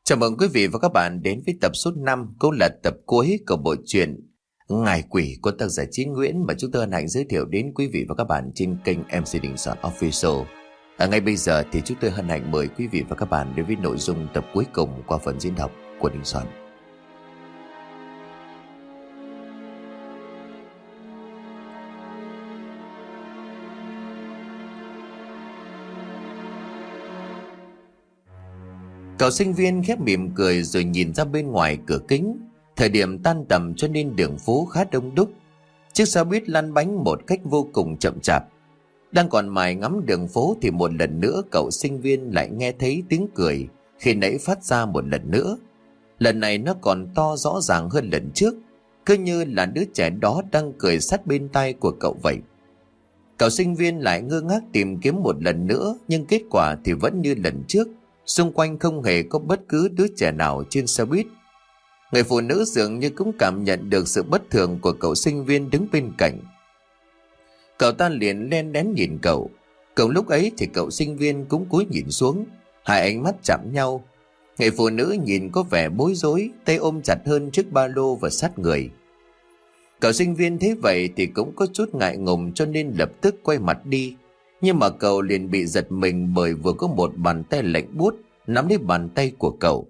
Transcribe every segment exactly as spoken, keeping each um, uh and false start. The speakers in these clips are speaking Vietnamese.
Chào mừng quý vị và các bạn đến với tập số năm, cũng là tập cuối của bộ truyện Ngài Quỷ của tác giả Chí Nguyễn mà chúng tôi hân hạnh giới thiệu đến quý vị và các bạn trên kênh em xê Đình Soạn Official. À, ngay bây giờ thì chúng tôi hân hạnh mời quý vị và các bạn đến với nội dung tập cuối cùng qua phần diễn đọc của Đình Soạn. Cậu sinh viên khép mỉm cười rồi nhìn ra bên ngoài cửa kính. Thời điểm tan tầm cho nên đường phố khá đông đúc. Chiếc xe buýt lăn bánh một cách vô cùng chậm chạp. Đang còn mải ngắm đường phố thì một lần nữa cậu sinh viên lại nghe thấy tiếng cười khi nãy phát ra một lần nữa. Lần này nó còn to rõ ràng hơn lần trước, cứ như là đứa trẻ đó đang cười sát bên tai của cậu vậy. Cậu sinh viên lại ngơ ngác tìm kiếm một lần nữa, nhưng kết quả thì vẫn như lần trước. Xung quanh không hề có bất cứ đứa trẻ nào trên xe buýt. Người phụ nữ dường như cũng cảm nhận được sự bất thường của cậu sinh viên đứng bên cạnh. Cậu ta liền len đén nhìn cậu. Cậu lúc ấy thì cậu sinh viên cũng cúi nhìn xuống. Hai ánh mắt chạm nhau. Người phụ nữ nhìn có vẻ bối rối, tay ôm chặt hơn chiếc ba lô và sát người. Cậu sinh viên thấy vậy thì cũng có chút ngại ngùng cho nên lập tức quay mặt đi. Nhưng mà cậu liền bị giật mình bởi vừa có một bàn tay lạnh buốt nắm lấy bàn tay của cậu.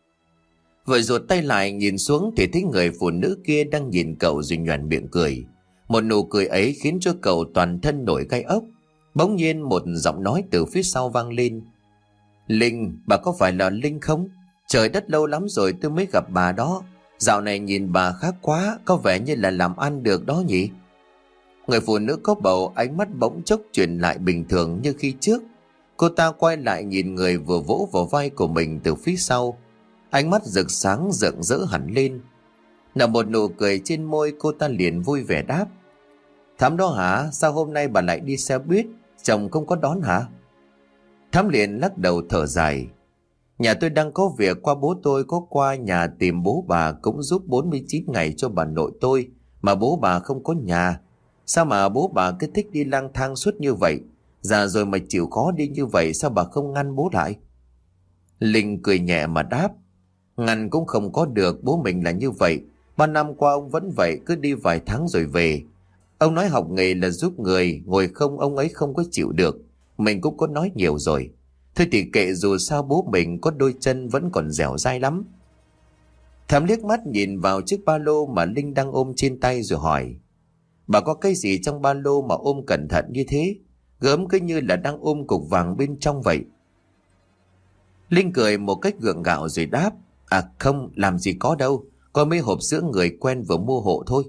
Vội ruột tay lại nhìn xuống thì thấy người phụ nữ kia đang nhìn cậu rồi nhoẻn miệng cười. Một nụ cười ấy khiến cho cậu toàn thân nổi gai ốc. Bỗng nhiên một giọng nói từ phía sau vang lên. Linh, bà có phải là Linh không? Trời đất, lâu lắm rồi tôi mới gặp bà đó. Dạo này nhìn bà khác quá, có vẻ như là làm ăn được đó nhỉ? Người phụ nữ có bầu ánh mắt bỗng chốc chuyển lại bình thường như khi trước. Cô ta quay lại nhìn người vừa vỗ vào vai của mình từ phía sau. Ánh mắt rực sáng rực rỡ hẳn lên. Nở một nụ cười trên môi, cô ta liền vui vẻ đáp. Thắm đó hả? Sao hôm nay bà lại đi xe buýt? Chồng không có đón hả? Thắm liền lắc đầu thở dài. Nhà tôi đang có việc, qua bố tôi có qua nhà tìm bố bà cũng giúp bốn mươi chín ngày cho bà nội tôi. Mà bố bà không có nhà. Sao mà bố bà cứ thích đi lang thang suốt như vậy? Già rồi mà chịu khó đi như vậy, sao bà không ngăn bố lại? Linh cười nhẹ mà đáp. Ngăn cũng không có được, bố mình là như vậy. Ba năm qua ông vẫn vậy, cứ đi vài tháng rồi về. Ông nói học nghề là giúp người, ngồi không ông ấy không có chịu được. Mình cũng có nói nhiều rồi. Thôi thì kệ, dù sao bố mình có đôi chân vẫn còn dẻo dai lắm. Thắm liếc mắt nhìn vào chiếc ba lô mà Linh đang ôm trên tay rồi hỏi. Bà có cái gì trong ba lô mà ôm cẩn thận như thế? Gớm cứ như là đang ôm cục vàng bên trong vậy. Linh cười một cách gượng gạo rồi đáp. À không, làm gì có đâu. Có mấy hộp sữa người quen vừa mua hộ thôi.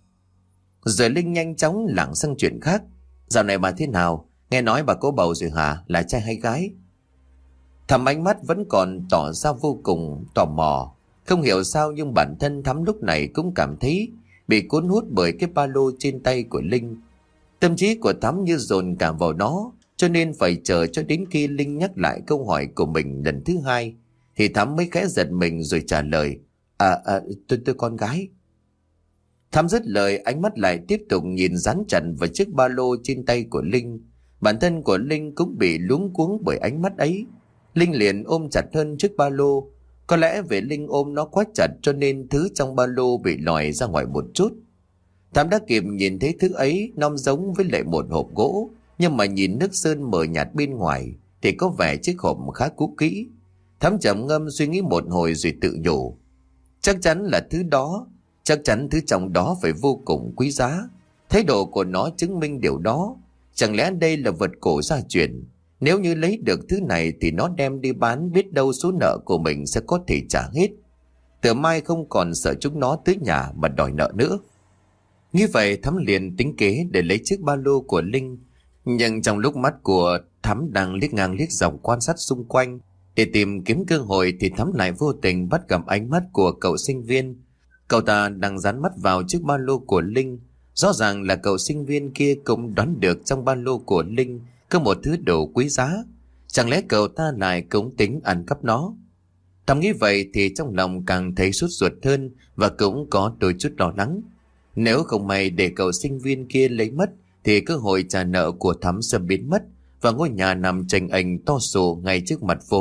Rồi Linh nhanh chóng lảng sang chuyện khác. Dạo này bà thế nào? Nghe nói bà có bầu rồi hả? Là trai hay gái? Thắm ánh mắt vẫn còn tỏ ra vô cùng tò mò. Không hiểu sao nhưng bản thân Thắm lúc này cũng cảm thấy bị cuốn hút bởi cái ba lô trên tay của Linh. Tâm trí của Thắm như dồn cả vào nó, cho nên phải chờ cho đến khi Linh nhắc lại câu hỏi của mình lần thứ hai thì Thắm mới khẽ giật mình rồi trả lời. À, à tôi tôi con gái. Thắm dứt lời, ánh mắt lại tiếp tục nhìn dán chặt vào chiếc ba lô trên tay của Linh. Bản thân của Linh cũng bị luống cuống bởi ánh mắt ấy. Linh liền ôm chặt hơn chiếc ba lô. Có lẽ vì Linh ôm nó quá chặt cho nên thứ trong ba lô bị lòi ra ngoài một chút. Thắm đã kịp nhìn thấy thứ ấy, nó giống với lại một hộp gỗ, nhưng mà nhìn nước sơn mờ nhạt bên ngoài thì có vẻ chiếc hộp khá cũ kỹ. Thắm trầm ngâm suy nghĩ một hồi rồi tự nhủ. Chắc chắn là thứ đó, chắc chắn thứ trong đó phải vô cùng quý giá. Thái độ của nó chứng minh điều đó. Chẳng lẽ đây là vật cổ gia truyền? Nếu như lấy được thứ này thì nó đem đi bán, biết đâu số nợ của mình sẽ có thể trả hết. Từ mai không còn sợ chúng nó tới nhà mà đòi nợ nữa. Như vậy Thắm liền tính kế để lấy chiếc ba lô của Linh. Nhưng trong lúc mắt của Thắm đang liếc ngang liếc dọc quan sát xung quanh để tìm kiếm cơ hội thì Thắm lại vô tình bắt gặp ánh mắt của cậu sinh viên. Cậu ta đang dán mắt vào chiếc ba lô của Linh. Rõ ràng là cậu sinh viên kia cũng đoán được trong ba lô của Linh có một thứ đồ quý giá. Chẳng lẽ cậu ta lại cũng tính ăn cắp nó? Thầm nghĩ vậy thì trong lòng càng thấy sốt ruột hơn và cũng có đôi chút lo lắng. Nếu không may để cậu sinh viên kia lấy mất thì cơ hội trả nợ của Thắm sẽ biến mất và ngôi nhà nằm chênh ênh to sộ ngay trước mặt phố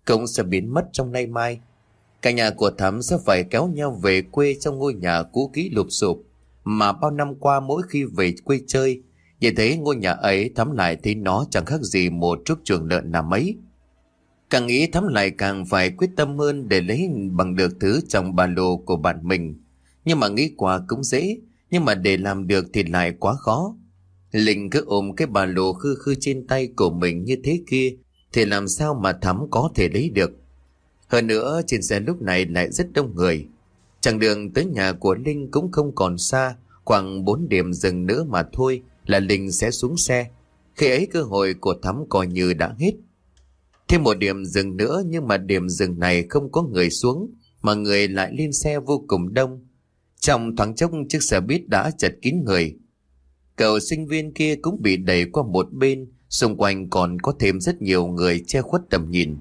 cũng sẽ biến mất trong nay mai. Cả nhà của Thắm sẽ phải kéo nhau về quê trong ngôi nhà cũ kỹ lụp xụp mà bao năm qua mỗi khi về quê chơi, nhìn thấy ngôi nhà ấy Thắm lại thấy nó chẳng khác gì một chút chuồng lợn nào mấy. Càng nghĩ Thắm lại càng phải quyết tâm hơn để lấy bằng được thứ trong ba lô của bạn mình. Nhưng mà nghĩ qua cũng dễ, nhưng mà để làm được thì lại quá khó. Linh cứ ôm cái ba lô khư khư trên tay của mình như thế kia thì làm sao mà Thắm có thể lấy được. Hơn nữa trên xe lúc này lại rất đông người. Chặng đường tới nhà của Linh cũng không còn xa, khoảng bốn điểm dừng nữa mà thôi là Linh sẽ xuống xe. Khi ấy cơ hội của Thắm coi như đã hết. Thêm một điểm dừng nữa, nhưng mà điểm dừng này không có người xuống mà người lại lên xe vô cùng đông. Trong thoáng chốc chiếc xe buýt đã chật kín người. Cậu sinh viên kia cũng bị đẩy qua một bên, xung quanh còn có thêm rất nhiều người che khuất tầm nhìn.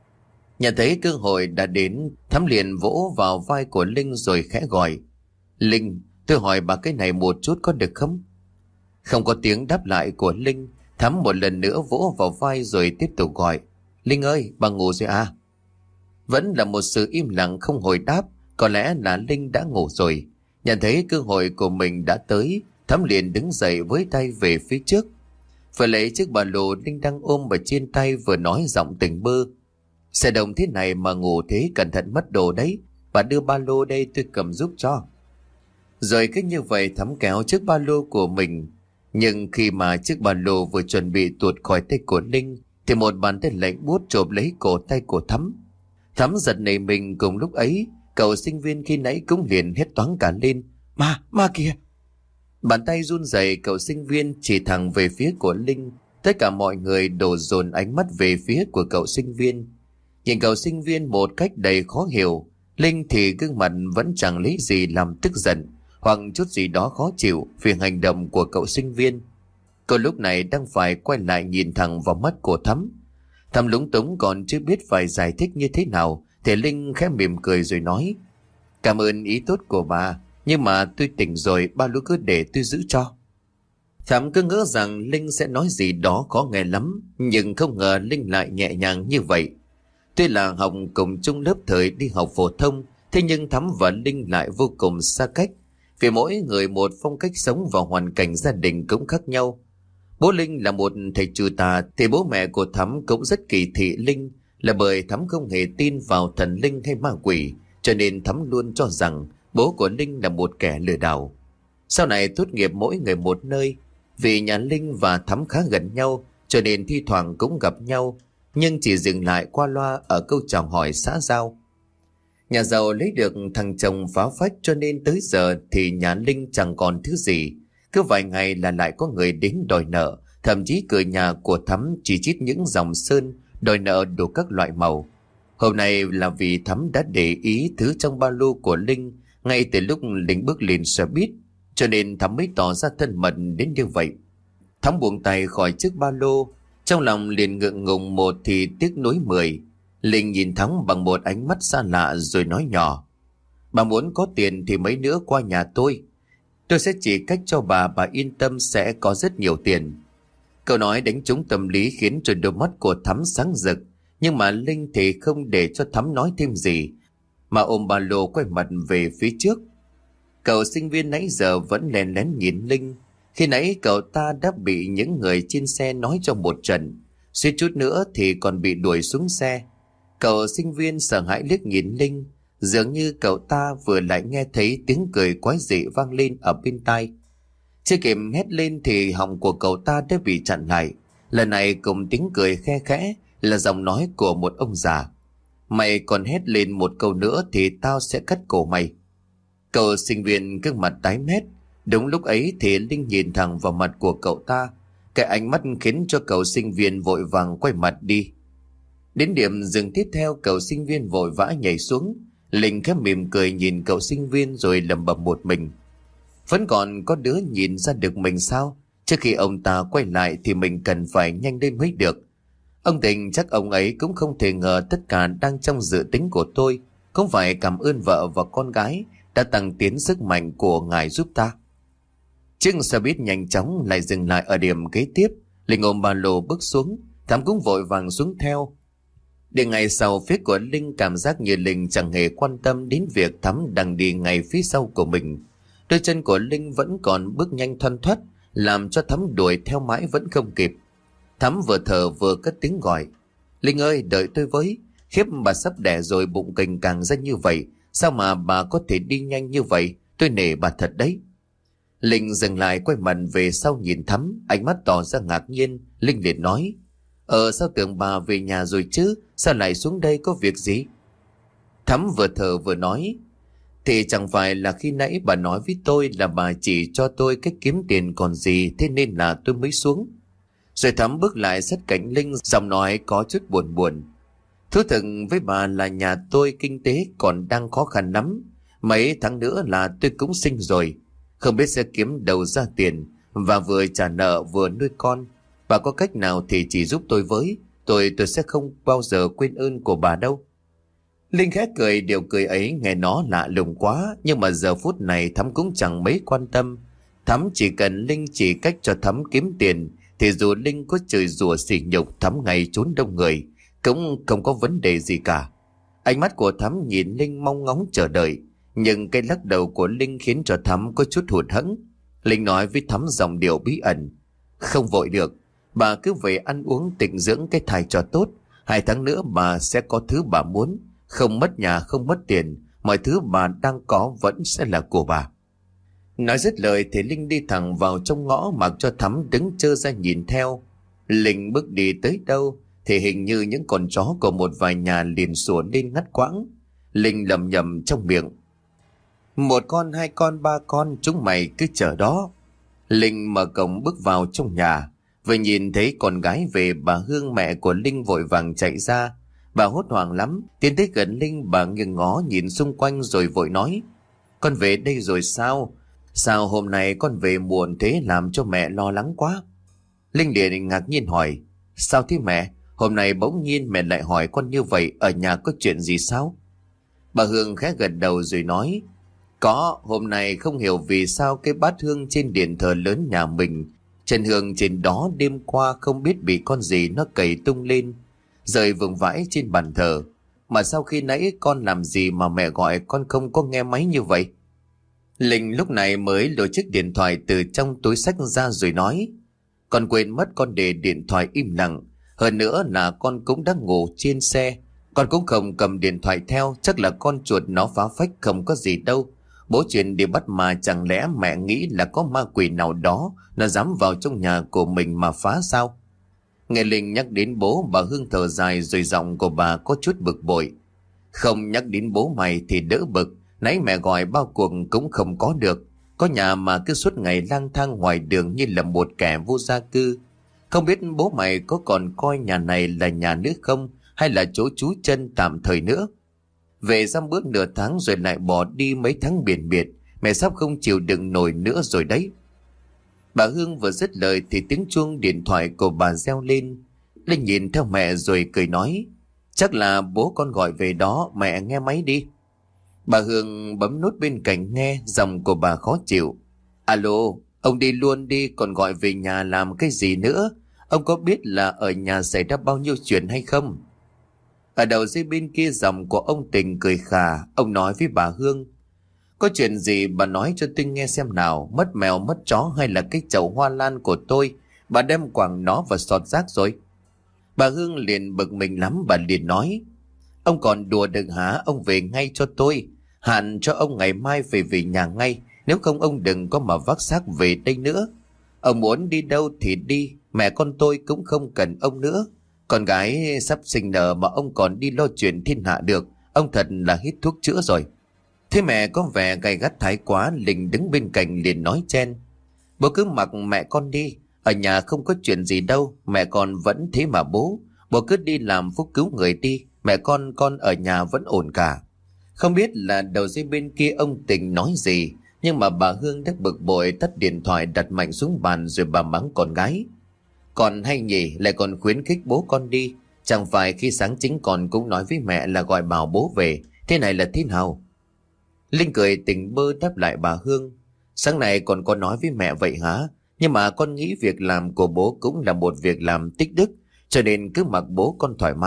Nhận thấy cơ hội đã đến, Thắm liền vỗ vào vai của Linh rồi khẽ gọi: Linh, tôi hỏi bà cái này một chút có được không? Không có tiếng đáp lại của Linh. Thắm một lần nữa vỗ vào vai rồi tiếp tục gọi: Linh ơi, bà ngủ rồi à? Vẫn là một sự im lặng không hồi đáp. Có lẽ là Linh đã ngủ rồi. Nhận thấy cơ hội của mình đã tới, Thắm liền đứng dậy với tay về phía trước. Vừa lấy chiếc ba lô Linh đang ôm ở trên tay, vừa nói giọng tỉnh bơ: Xe đông thế này mà ngủ thế cẩn thận mất đồ đấy. Bà đưa ba lô đây tôi cầm giúp cho. Rồi cứ như vậy Thắm kéo chiếc ba lô của mình. Nhưng khi mà chiếc ba lô vừa chuẩn bị tuột khỏi tay của Linh thì một bàn tay lạnh buốt chộp lấy cổ tay của Thắm. Thắm giật nảy mình. Cùng lúc ấy cậu sinh viên khi nãy cũng liền hét toáng cả lên: Ma, ma kìa! Bàn tay run rẩy, cậu sinh viên chỉ thẳng về phía của Linh. Tất cả mọi người đổ dồn ánh mắt về phía của cậu sinh viên. Nhìn cậu sinh viên một cách đầy khó hiểu. Linh thì gương mặt vẫn chẳng lấy gì làm tức giận hoặc chút gì đó khó chịu vì hành động của cậu sinh viên. Cậu lúc này đang phải quay lại nhìn thẳng vào mắt của Thắm. Thắm lúng túng còn chưa biết phải giải thích như thế nào thì Linh khẽ mỉm cười rồi nói: Cảm ơn ý tốt của bà, nhưng mà tôi tỉnh rồi, ba lô cứ để tôi giữ cho. Thắm cứ ngỡ rằng Linh sẽ nói gì đó khó nghe lắm, nhưng không ngờ Linh lại nhẹ nhàng như vậy. Tuy là học cùng chung lớp thời đi học phổ thông, thế nhưng Thắm và Linh lại vô cùng xa cách, vì mỗi người một phong cách sống và hoàn cảnh gia đình cũng khác nhau. Bố Linh là một thầy trừ tà thì bố mẹ của Thắm cũng rất kỳ thị Linh, là bởi Thắm không hề tin vào thần linh hay ma quỷ, cho nên Thắm luôn cho rằng bố của Linh là một kẻ lừa đảo. Sau này tốt nghiệp mỗi người một nơi, vì nhà Linh và Thắm khá gần nhau cho nên thi thoảng cũng gặp nhau, nhưng chỉ dừng lại qua loa ở câu chào hỏi xã giao. Nhà giàu lấy được thằng chồng phá phách cho nên tới giờ thì nhà Linh chẳng còn thứ gì. Cứ vài ngày là lại có người đến đòi nợ, thậm chí cửa nhà của Thắm chỉ chít những dòng sơn đòi nợ đủ các loại màu. Hôm nay là vì Thắm đã để ý thứ trong ba lô của Linh ngay từ lúc Linh bước lên xe buýt, cho nên Thắm mới tỏ ra thân mật đến như vậy. Thắm buông tay khỏi chiếc ba lô, trong lòng liền ngượng ngùng một thì tiếc nuối mười. Linh nhìn Thắm bằng một ánh mắt xa lạ rồi nói nhỏ: Bà muốn có tiền thì mấy nữa qua nhà tôi. Tôi sẽ chỉ cách cho bà, bà yên tâm sẽ có rất nhiều tiền. Câu nói đánh trúng tâm lý khiến cho đôi mắt của Thắm sáng rực. Nhưng mà Linh thì không để cho Thắm nói thêm gì, mà ôm ba lô quay mặt về phía trước. Cậu sinh viên nãy giờ vẫn lén lén nhìn Linh. Khi nãy cậu ta đã bị những người trên xe nói cho một trận, suýt chút nữa thì còn bị đuổi xuống xe. Cậu sinh viên sợ hãi liếc nhìn Linh, dường như cậu ta vừa lại nghe thấy tiếng cười quái dị vang lên ở bên tai. Chưa kịp hét lên thì họng của cậu ta đã bị chặn lại. Lần này cùng tiếng cười khe khẽ là giọng nói của một ông già: Mày còn hét lên một câu nữa thì tao sẽ cắt cổ mày. Cậu sinh viên gương mặt tái mét. Đúng lúc ấy thì Linh nhìn thẳng vào mặt của cậu ta. Cái ánh mắt khiến cho cậu sinh viên vội vàng quay mặt đi. Đến điểm dừng tiếp theo, cậu sinh viên vội vã nhảy xuống. Linh khẽ mỉm cười nhìn cậu sinh viên rồi lẩm bẩm một mình: Vẫn còn có đứa nhìn ra được mình sao? Trước khi ông ta quay lại thì mình cần phải nhanh lên mới được. Ông Tình chắc ông ấy cũng không thể ngờ tất cả đang trong dự tính của tôi. Không phải cảm ơn vợ và con gái đã tăng tiến sức mạnh của ngài giúp ta. Chiếc xe buýt nhanh chóng lại dừng lại ở điểm kế tiếp. Linh ôm ba lô bước xuống, Thắm cũng vội vàng xuống theo. Để ngày sau, phía của Linh cảm giác như Linh chẳng hề quan tâm đến việc Thắm đang đi ngay phía sau của mình. Đôi chân của Linh vẫn còn bước nhanh thoăn thoắt, làm cho Thắm đuổi theo mãi vẫn không kịp. Thắm vừa thở vừa cất tiếng gọi: Linh ơi, đợi tôi với. Khiếp, bà sắp đẻ rồi, bụng cành càng ra như vậy, sao mà bà có thể đi nhanh như vậy? Tôi nể bà thật đấy. Linh dừng lại, quay mặt về sau nhìn Thắm, ánh mắt tỏ ra ngạc nhiên. Linh liền nói: Ờ sao tưởng bà về nhà rồi chứ, sao lại xuống đây, có việc gì? Thắm vừa thở vừa nói: Thì chẳng phải là khi nãy bà nói với tôi là bà chỉ cho tôi cách kiếm tiền còn gì, thế nên là tôi mới xuống. Rồi Thắm bước lại sát cạnh Linh, giọng nói có chút buồn buồn: Thú thực với bà là nhà tôi kinh tế còn đang khó khăn lắm. Mấy tháng nữa là tôi cũng sinh rồi, không biết sẽ kiếm đâu ra tiền, và vừa trả nợ vừa nuôi con. Bà có cách nào thì chỉ giúp tôi với, tôi tôi sẽ không bao giờ quên ơn của bà đâu. Linh khẽ cười, điều cười ấy nghe nó lạ lùng quá, nhưng mà giờ phút này Thắm cũng chẳng mấy quan tâm. Thắm chỉ cần Linh chỉ cách cho Thắm kiếm tiền, thì dù Linh có chửi rủa sỉ nhục Thắm ngay trốn đông người cũng không có vấn đề gì cả. Ánh mắt của Thắm nhìn Linh mong ngóng chờ đợi, nhưng cái lắc đầu của Linh khiến cho Thắm có chút hụt hẫng. Linh nói với Thắm giọng điệu bí ẩn: Không vội được, bà cứ về ăn uống tịnh dưỡng cái thai cho tốt. Hai tháng nữa bà sẽ có thứ bà muốn, không mất nhà không mất tiền, mọi thứ bà đang có vẫn sẽ là của bà. Nói dứt lời thì Linh đi thẳng vào trong ngõ, mặc cho Thắm đứng trơ ra nhìn theo. Linh bước đi tới đâu thì hình như những con chó của một vài nhà liền sủa lên ngắt quãng. Linh lầm nhầm trong miệng: Một con, hai con, ba con, chúng mày cứ chờ đó. Linh mở cổng bước vào trong nhà, vừa nhìn thấy con gái về, bà Hương mẹ của Linh vội vàng chạy ra. Bà hốt hoảng lắm, tiến tới gần Linh, bà nghiêng ngó nhìn xung quanh rồi vội nói: Con về đây rồi sao? Sao hôm nay con về muộn thế, làm cho mẹ lo lắng quá. Linh liền ngạc nhiên hỏi: Sao thế mẹ? Hôm nay bỗng nhiên mẹ lại hỏi con như vậy, ở nhà có chuyện gì sao? Bà Hương khẽ gật đầu rồi nói: Có, hôm nay không hiểu vì sao cái bát hương trên điện thờ lớn nhà mình, chân hương trên đó đêm qua không biết bị con gì nó cày tung lên, rơi vương vãi trên bàn thờ. Mà sau khi nãy con làm gì mà mẹ gọi con không có nghe máy như vậy? Linh lúc này mới lôi chiếc điện thoại từ trong túi xách ra rồi nói: Con quên mất con để điện thoại im lặng. Hơn nữa là con cũng đang ngủ trên xe, con cũng không cầm điện thoại theo, chắc là con chuột nó phá phách, không có gì đâu. Bố chuyện đi bắt mà chẳng lẽ mẹ nghĩ là có ma quỷ nào đó nó dám vào trong nhà của mình mà phá sao? Nghe Linh nhắc đến bố, bà Hương thở dài rồi giọng của bà có chút bực bội: Không nhắc đến bố mày thì đỡ bực, nãy mẹ gọi bao cuộc cũng không có được. Có nhà mà cứ suốt ngày lang thang ngoài đường như là một kẻ vô gia cư. Không biết bố mày có còn coi nhà này là nhà nữa không, hay là chỗ trú chân tạm thời nữa. Về dăm bước nửa tháng rồi lại bỏ đi mấy tháng biển biệt, mẹ sắp không chịu đựng nổi nữa rồi đấy. Bà Hương vừa dứt lời thì tiếng chuông điện thoại của bà reo lên. Linh nhìn theo mẹ rồi cười nói: Chắc là bố con gọi về đó, mẹ nghe máy đi. Bà Hương bấm nút bên cạnh nghe, giọng của bà khó chịu: Alo, ông đi luôn đi, còn gọi về nhà làm cái gì nữa? Ông có biết là ở nhà xảy ra bao nhiêu chuyện hay không? Ở đầu dây bên kia giọng của ông Tình cười khà, ông nói với bà Hương: Có chuyện gì bà nói cho tôi nghe xem nào, mất mèo mất chó hay là cái chậu hoa lan của tôi bà đem quẳng nó vào sọt rác rồi? Bà Hương liền bực mình lắm, bà liền nói: Ông còn đùa được hả? Ông về ngay cho tôi, hạn cho ông ngày mai về về nhà ngay, nếu không ông đừng có mà vác xác về đây nữa. Ông muốn đi đâu thì đi, mẹ con tôi cũng không cần ông nữa. Con gái sắp sinh nở mà ông còn đi lo chuyện thiên hạ được, ông thật là hít thuốc chữa rồi. Thế mẹ có vẻ gay gắt thái quá, Linh đứng bên cạnh liền nói chen: Bố cứ mặc mẹ con đi, ở nhà không có chuyện gì đâu, mẹ con vẫn thế mà bố. Bố cứ đi làm phúc cứu người đi, mẹ con con ở nhà vẫn ổn cả. Không biết là đầu dây bên kia ông Tình nói gì, nhưng mà bà Hương đã bực bội tắt điện thoại đặt mạnh xuống bàn rồi bà mắng con gái: Còn hay nhỉ, lại còn khuyến khích bố con đi. Chẳng phải khi sáng chính con cũng nói với mẹ là gọi bảo bố về, thế này là thế nào? Linh cười tỉnh bơ đáp lại bà Hương: Sáng nay còn có nói với mẹ vậy hả? Nhưng mà con nghĩ việc làm của bố cũng là một việc làm tích đức, cho nên cứ mặc bố con thoải mái.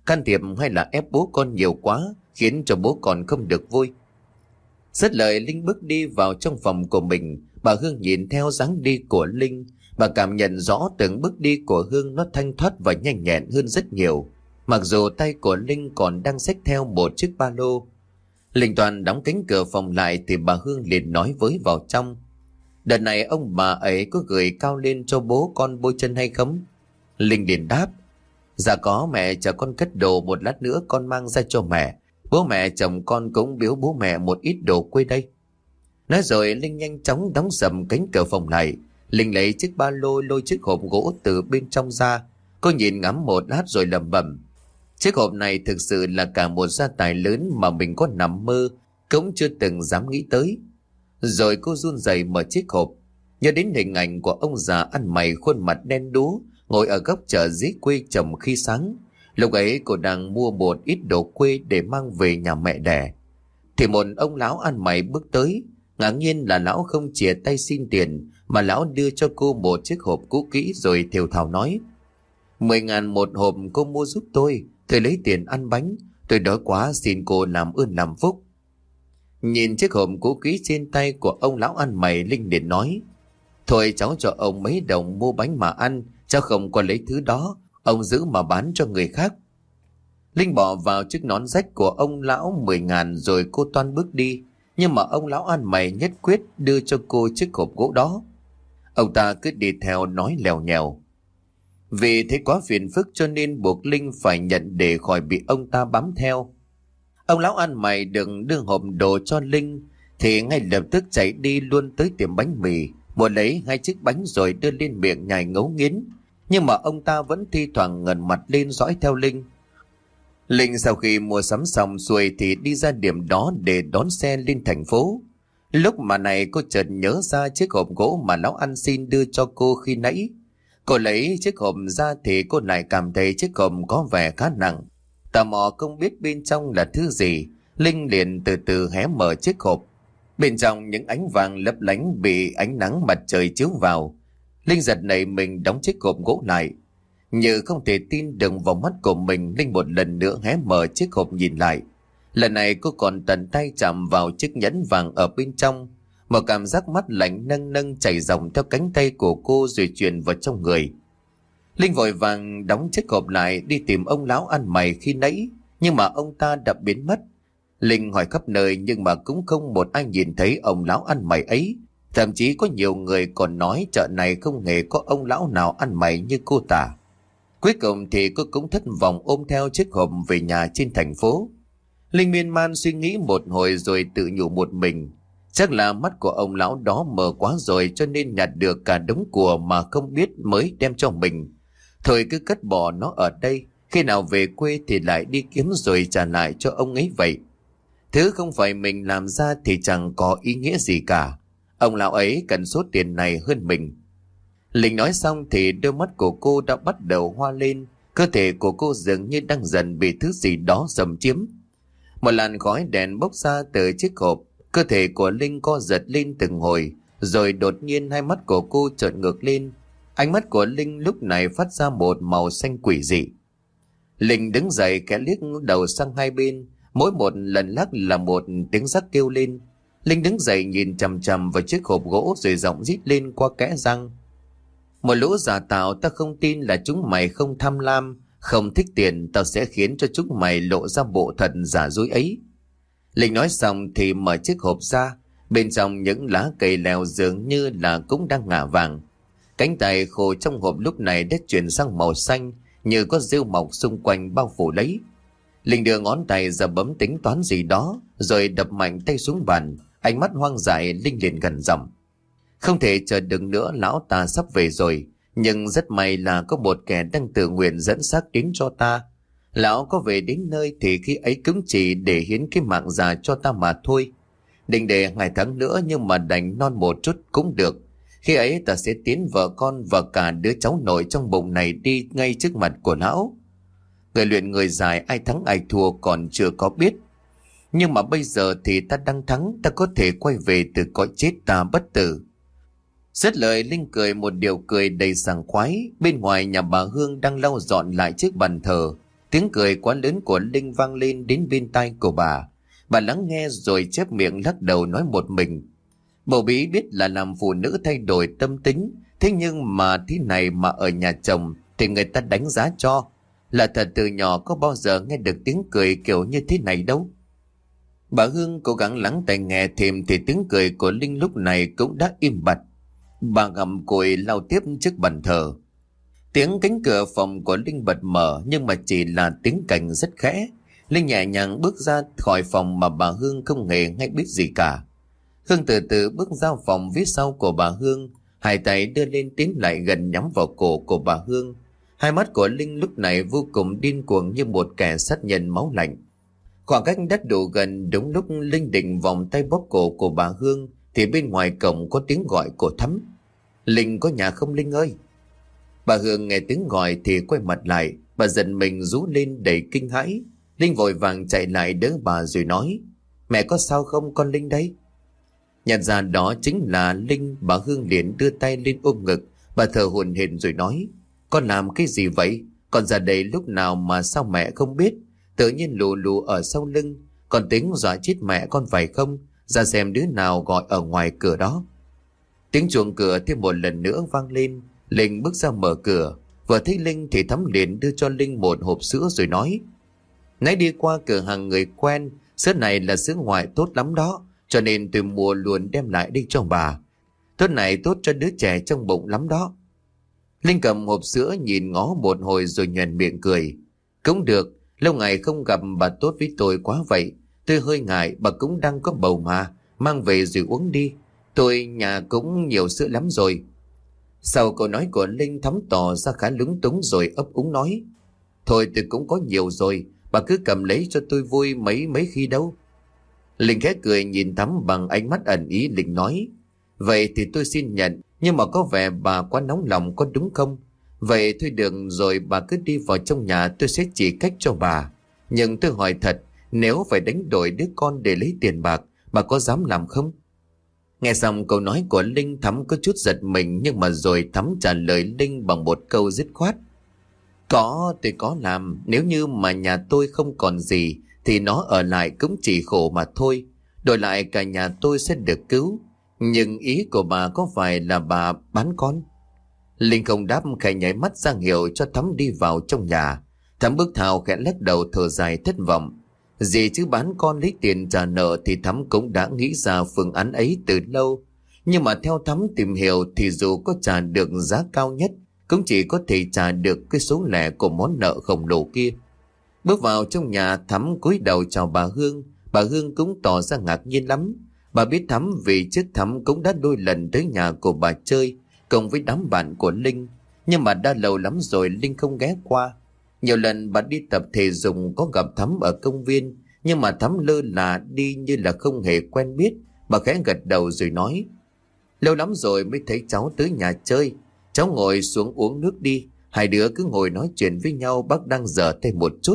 can thiệp hay là ép bố con nhiều quá, khiến cho bố con không được vui. Dứt lời, Linh bước đi vào trong phòng của mình. Bà Hương nhìn theo dáng đi của Linh, bà cảm nhận rõ từng bước đi của Hương nó thanh thoát và nhanh nhẹn hơn rất nhiều, mặc dù tay của Linh còn đang xách theo một chiếc ba lô. Linh toàn đóng cánh cửa phòng lại thì bà Hương liền nói với vào trong: "Đợt này ông bà ấy có gửi cao lên cho bố con bôi chân hay không?" Linh liền đáp: "Dạ có mẹ, chờ con cất đồ một lát nữa con mang ra cho mẹ. Bố mẹ chồng con cũng biếu bố mẹ một ít đồ quê đây." Nói rồi Linh nhanh chóng đóng sầm cánh cửa phòng lại. Linh lấy chiếc ba lô lôi chiếc hộp gỗ từ bên trong ra. Cô nhìn ngắm một lát rồi lẩm bẩm: chiếc hộp này thực sự là cả một gia tài lớn mà mình có nằm mơ cũng chưa từng dám nghĩ tới. Rồi cô run rẩy mở chiếc hộp, nhớ đến hình ảnh của ông già ăn mày khuôn mặt đen đúa ngồi ở góc chợ dưới quê chồng khi sáng. Lúc ấy cô đang mua một ít đồ quê để mang về nhà mẹ đẻ, thì một ông lão ăn mày bước tới. Ngạc nhiên là lão không chìa tay xin tiền, mà lão đưa cho cô một chiếc hộp cũ kỹ rồi thều thào nói: Mười ngàn một hộp cô mua giúp tôi, tôi lấy tiền ăn bánh, tôi đói quá xin cô làm ơn làm phúc. Nhìn chiếc hộp cũ kỹ trên tay của ông lão ăn mày, Linh liền nói: Thôi cháu cho ông mấy đồng mua bánh mà ăn, cháu không có lấy thứ đó, ông giữ mà bán cho người khác. Linh bỏ vào chiếc nón rách của ông lão mười ngàn rồi cô toan bước đi, nhưng mà ông lão ăn mày nhất quyết đưa cho cô chiếc hộp gỗ đó. Ông ta cứ đi theo nói lèo nhèo. Vì thế quá phiền phức cho nên buộc Linh phải nhận để khỏi bị ông ta bám theo. Ông lão ăn mày đừng đưa hộp đồ cho Linh thì ngay lập tức chạy đi luôn tới tiệm bánh mì, mua lấy hai chiếc bánh rồi đưa lên miệng nhai ngấu nghiến. Nhưng mà ông ta vẫn thi thoảng ngẩng mặt lên dõi theo Linh. Linh sau khi mua sắm xong xuôi thì đi ra điểm đó để đón xe lên thành phố. Lúc mà này cô chợt nhớ ra chiếc hộp gỗ mà lão ăn xin đưa cho cô khi nãy. Cô lấy chiếc hộp ra thì cô lại cảm thấy chiếc hộp có vẻ khá nặng. Tò mò không biết bên trong là thứ gì, Linh liền từ từ hé mở chiếc hộp. Bên trong những ánh vàng lấp lánh bị ánh nắng mặt trời chiếu vào. Linh giật nảy mình đóng chiếc hộp gỗ lại. Như không thể tin được vào mắt của mình, Linh một lần nữa hé mở chiếc hộp nhìn lại. Lần này cô còn tận tay chạm vào chiếc nhẫn vàng ở bên trong. Một cảm giác mát lạnh nâng nâng chảy dòng theo cánh tay của cô rồi truyền vào trong người. Linh vội vàng đóng chiếc hộp lại đi tìm ông lão ăn mày khi nãy, nhưng mà ông ta đã biến mất. Linh hỏi khắp nơi nhưng mà cũng không một ai nhìn thấy ông lão ăn mày ấy. Thậm chí có nhiều người còn nói chợ này không hề có ông lão nào ăn mày như cô tả. Cuối cùng thì cô cũng thất vọng ôm theo chiếc hộp về nhà trên thành phố. Linh miên man suy nghĩ một hồi rồi tự nhủ một mình. Chắc là mắt của ông lão đó mờ quá rồi cho nên nhặt được cả đống của mà không biết mới đem cho mình. Thôi cứ cất bỏ nó ở đây, khi nào về quê thì lại đi kiếm rồi trả lại cho ông ấy vậy. Thứ không phải mình làm ra thì chẳng có ý nghĩa gì cả. Ông lão ấy cần số tiền này hơn mình. Linh nói xong thì đôi mắt của cô đã bắt đầu hoa lên. Cơ thể của cô dường như đang dần bị thứ gì đó xâm chiếm. Một làn khói đèn bốc ra từ chiếc hộp. Cơ thể của Linh co giật lên từng hồi. Rồi đột nhiên hai mắt của cô trợn ngược lên. Ánh mắt của Linh lúc này phát ra một màu xanh quỷ dị. Linh đứng dậy kẽ liếc đầu sang hai bên. Mỗi một lần lắc là một tiếng rắc kêu lên. Linh đứng dậy nhìn chằm chằm vào chiếc hộp gỗ rồi giọng rít lên qua kẽ răng. Một lũ giả tạo, ta không tin là chúng mày không tham lam, không thích tiền, tao sẽ khiến cho chúng mày lộ ra bộ thật giả dối ấy. Linh nói xong thì mở chiếc hộp ra, bên trong những lá cây leo dường như là cũng đang ngả vàng. Cánh tay khô trong hộp lúc này đã chuyển sang màu xanh, như có rêu mọc xung quanh bao phủ lấy. Linh đưa ngón tay ra bấm tính toán gì đó, rồi đập mạnh tay xuống bàn, ánh mắt hoang dại. Linh liền gần giọng. Không thể chờ được nữa, lão ta sắp về rồi, nhưng rất may là có một kẻ đang tự nguyện dẫn xác đến cho ta. Lão có về đến nơi thì khi ấy cứng chỉ để hiến cái mạng già cho ta mà thôi. Định để hai tháng nữa nhưng mà đành non một chút cũng được. Khi ấy ta sẽ tiến vợ con và cả đứa cháu nội trong bụng này đi ngay trước mặt của lão. Người luyện người dài, ai thắng ai thua còn chưa có biết. Nhưng mà bây giờ thì ta đang thắng, ta có thể quay về từ cõi chết ta bất tử. Dứt lời, Linh cười một điều cười đầy sảng khoái. Bên ngoài nhà bà Hương đang lau dọn lại chiếc bàn thờ. Tiếng cười quá lớn của Linh vang lên đến bên tai của bà. Bà lắng nghe rồi chép miệng lắc đầu nói một mình. Bầu bí biết là làm phụ nữ thay đổi tâm tính, thế nhưng mà thế này mà ở nhà chồng thì người ta đánh giá cho. Là thật từ nhỏ có bao giờ nghe được tiếng cười kiểu như thế này đâu. Bà Hương cố gắng lắng tai nghe thêm thì tiếng cười của Linh lúc này cũng đã im bặt. Bà ngậm cùi lau tiếp trước bàn thờ. Tiếng cánh cửa phòng của Linh bật mở nhưng mà chỉ là tiếng cành rất khẽ. Linh nhẹ nhàng bước ra khỏi phòng mà bà Hương không hề hay biết gì cả. Hương từ từ bước ra phòng phía sau của bà Hương, hai tay đưa lên tiến lại gần nhắm vào cổ của bà Hương. Hai mắt của Linh lúc này vô cùng điên cuồng như một kẻ sát nhân máu lạnh. Khoảng cách đã đủ gần, đúng lúc Linh định vòng tay bóp cổ của bà Hương thì bên ngoài cổng có tiếng gọi của Thắm. Linh có nhà không Linh ơi? Bà Hương nghe tiếng gọi thì quay mặt lại, bà giật mình rú lên đầy kinh hãi. Linh vội vàng chạy lại đỡ bà rồi nói: Mẹ có sao không con Linh đây? Nhận ra đó chính là Linh, bà Hương liền đưa tay lên ôm ngực. Bà thở hổn hển rồi nói: Con làm cái gì vậy? Con ra đây lúc nào mà sao mẹ không biết? Tự nhiên lù lù ở sau lưng. Con tính dọa chết mẹ con phải không? Ra xem đứa nào gọi ở ngoài cửa đó. Tiếng chuông cửa thêm một lần nữa vang lên. Linh bước ra mở cửa. Vừa thấy Linh thì Thắm liền đưa cho Linh một hộp sữa rồi nói: Nãy đi qua cửa hàng người quen, sữa này là sữa ngoại tốt lắm đó, cho nên tôi mua luôn đem lại đi cho bà. Thuốc này tốt cho đứa trẻ trong bụng lắm đó. Linh cầm hộp sữa nhìn ngó một hồi rồi nhoẻn miệng cười. Cũng được, lâu ngày không gặp bà tốt với tôi quá vậy. Tôi hơi ngại, bà cũng đang có bầu mà, mang về rồi uống đi. Tôi nhà cũng nhiều sữa lắm rồi. Sau câu nói của Linh, Thắm tỏ ra khá lúng túng rồi ấp úng nói: Thôi tôi cũng có nhiều rồi, bà cứ cầm lấy cho tôi vui mấy mấy khi đâu. Linh khẽ cười nhìn Thắm bằng ánh mắt ẩn ý. Linh nói: Vậy thì tôi xin nhận, nhưng mà có vẻ bà quá nóng lòng có đúng không? Vậy thôi được rồi, bà cứ đi vào trong nhà, tôi sẽ chỉ cách cho bà. Nhưng tôi hỏi thật, nếu phải đánh đổi đứa con để lấy tiền bạc, bà có dám làm không? Nghe xong câu nói của Linh, Thắm có chút giật mình, nhưng mà rồi Thắm trả lời Linh bằng một câu dứt khoát: Có, tôi có làm. Nếu như mà nhà tôi không còn gì thì nó ở lại cũng chỉ khổ mà thôi. Đổi lại cả nhà tôi sẽ được cứu. Nhưng ý của bà có phải là bà bán con? Linh không đáp, khẽ nháy mắt ra hiệu cho Thắm đi vào trong nhà. Thắm bước thào khẽ lắc đầu thở dài thất vọng. Gì chứ bán con lấy tiền trả nợ thì Thắm cũng đã nghĩ ra phương án ấy từ lâu. Nhưng mà theo Thắm tìm hiểu thì dù có trả được giá cao nhất, cũng chỉ có thể trả được cái số lẻ của món nợ khổng lồ kia. Bước vào trong nhà, Thắm cúi đầu chào bà Hương. Bà Hương cũng tỏ ra ngạc nhiên lắm. Bà biết Thắm vì trước Thắm cũng đã đôi lần tới nhà của bà chơi cùng với đám bạn của Linh. Nhưng mà đã lâu lắm rồi Linh không ghé qua. Nhiều lần bà đi tập thể dục có gặp Thắm ở công viên, nhưng mà Thắm lơ là đi như là không hề quen biết. Bà khẽ gật đầu rồi nói: Lâu lắm rồi mới thấy cháu tới nhà chơi. Cháu ngồi xuống uống nước đi. Hai đứa cứ ngồi nói chuyện với nhau, bác đang dở tay một chút.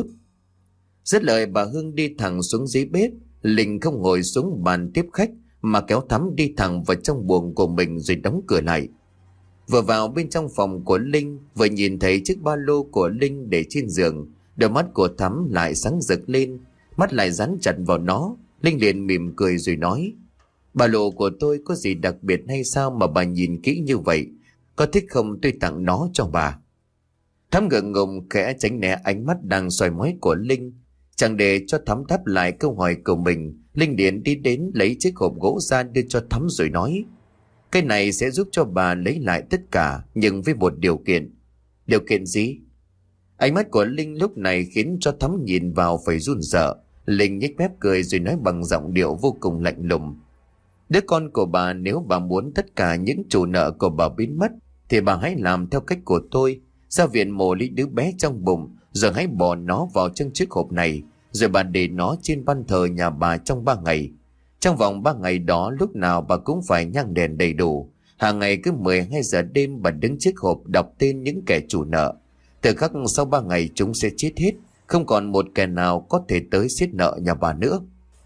Dứt lời bà Hương đi thẳng xuống dưới bếp. Linh không ngồi xuống bàn tiếp khách mà kéo Thắm đi thẳng vào trong buồng của mình rồi đóng cửa lại. Vừa vào bên trong phòng của Linh, vừa nhìn thấy chiếc ba lô của Linh để trên giường, đôi mắt của Thắm lại sáng rực lên, mắt lại dán chặt vào nó. Linh liền mỉm cười rồi nói: Ba lô của tôi có gì đặc biệt hay sao mà bà nhìn kỹ như vậy? Có thích không tôi tặng nó cho bà? Thắm ngượng ngùng khẽ tránh né ánh mắt đang soi mói của Linh. Chẳng để cho Thắm đáp lại câu hỏi của mình, Linh liền đi đến lấy chiếc hộp gỗ ra đưa cho Thắm rồi nói: Cái này sẽ giúp cho bà lấy lại tất cả, nhưng với một điều kiện. Điều kiện gì? Ánh mắt của Linh lúc này khiến cho Thắm nhìn vào phải run sợ. Linh nhếch mép cười rồi nói bằng giọng điệu vô cùng lạnh lùng: Đứa con của bà, nếu bà muốn tất cả những chủ nợ của bà biến mất thì bà hãy làm theo cách của tôi. Ra viện mổ lấy đứa bé trong bụng, rồi hãy bỏ nó vào trong chiếc hộp này, rồi bà để nó trên ban thờ nhà bà trong ba ngày. Trong vòng ba ngày đó, lúc nào bà cũng phải nhang đèn đầy đủ. Hàng ngày cứ mười hai giờ đêm bà đứng chiếc hộp đọc tên những kẻ chủ nợ. Từ khắc sau ba ngày chúng sẽ chết hết, không còn một kẻ nào có thể tới xiết nợ nhà bà nữa.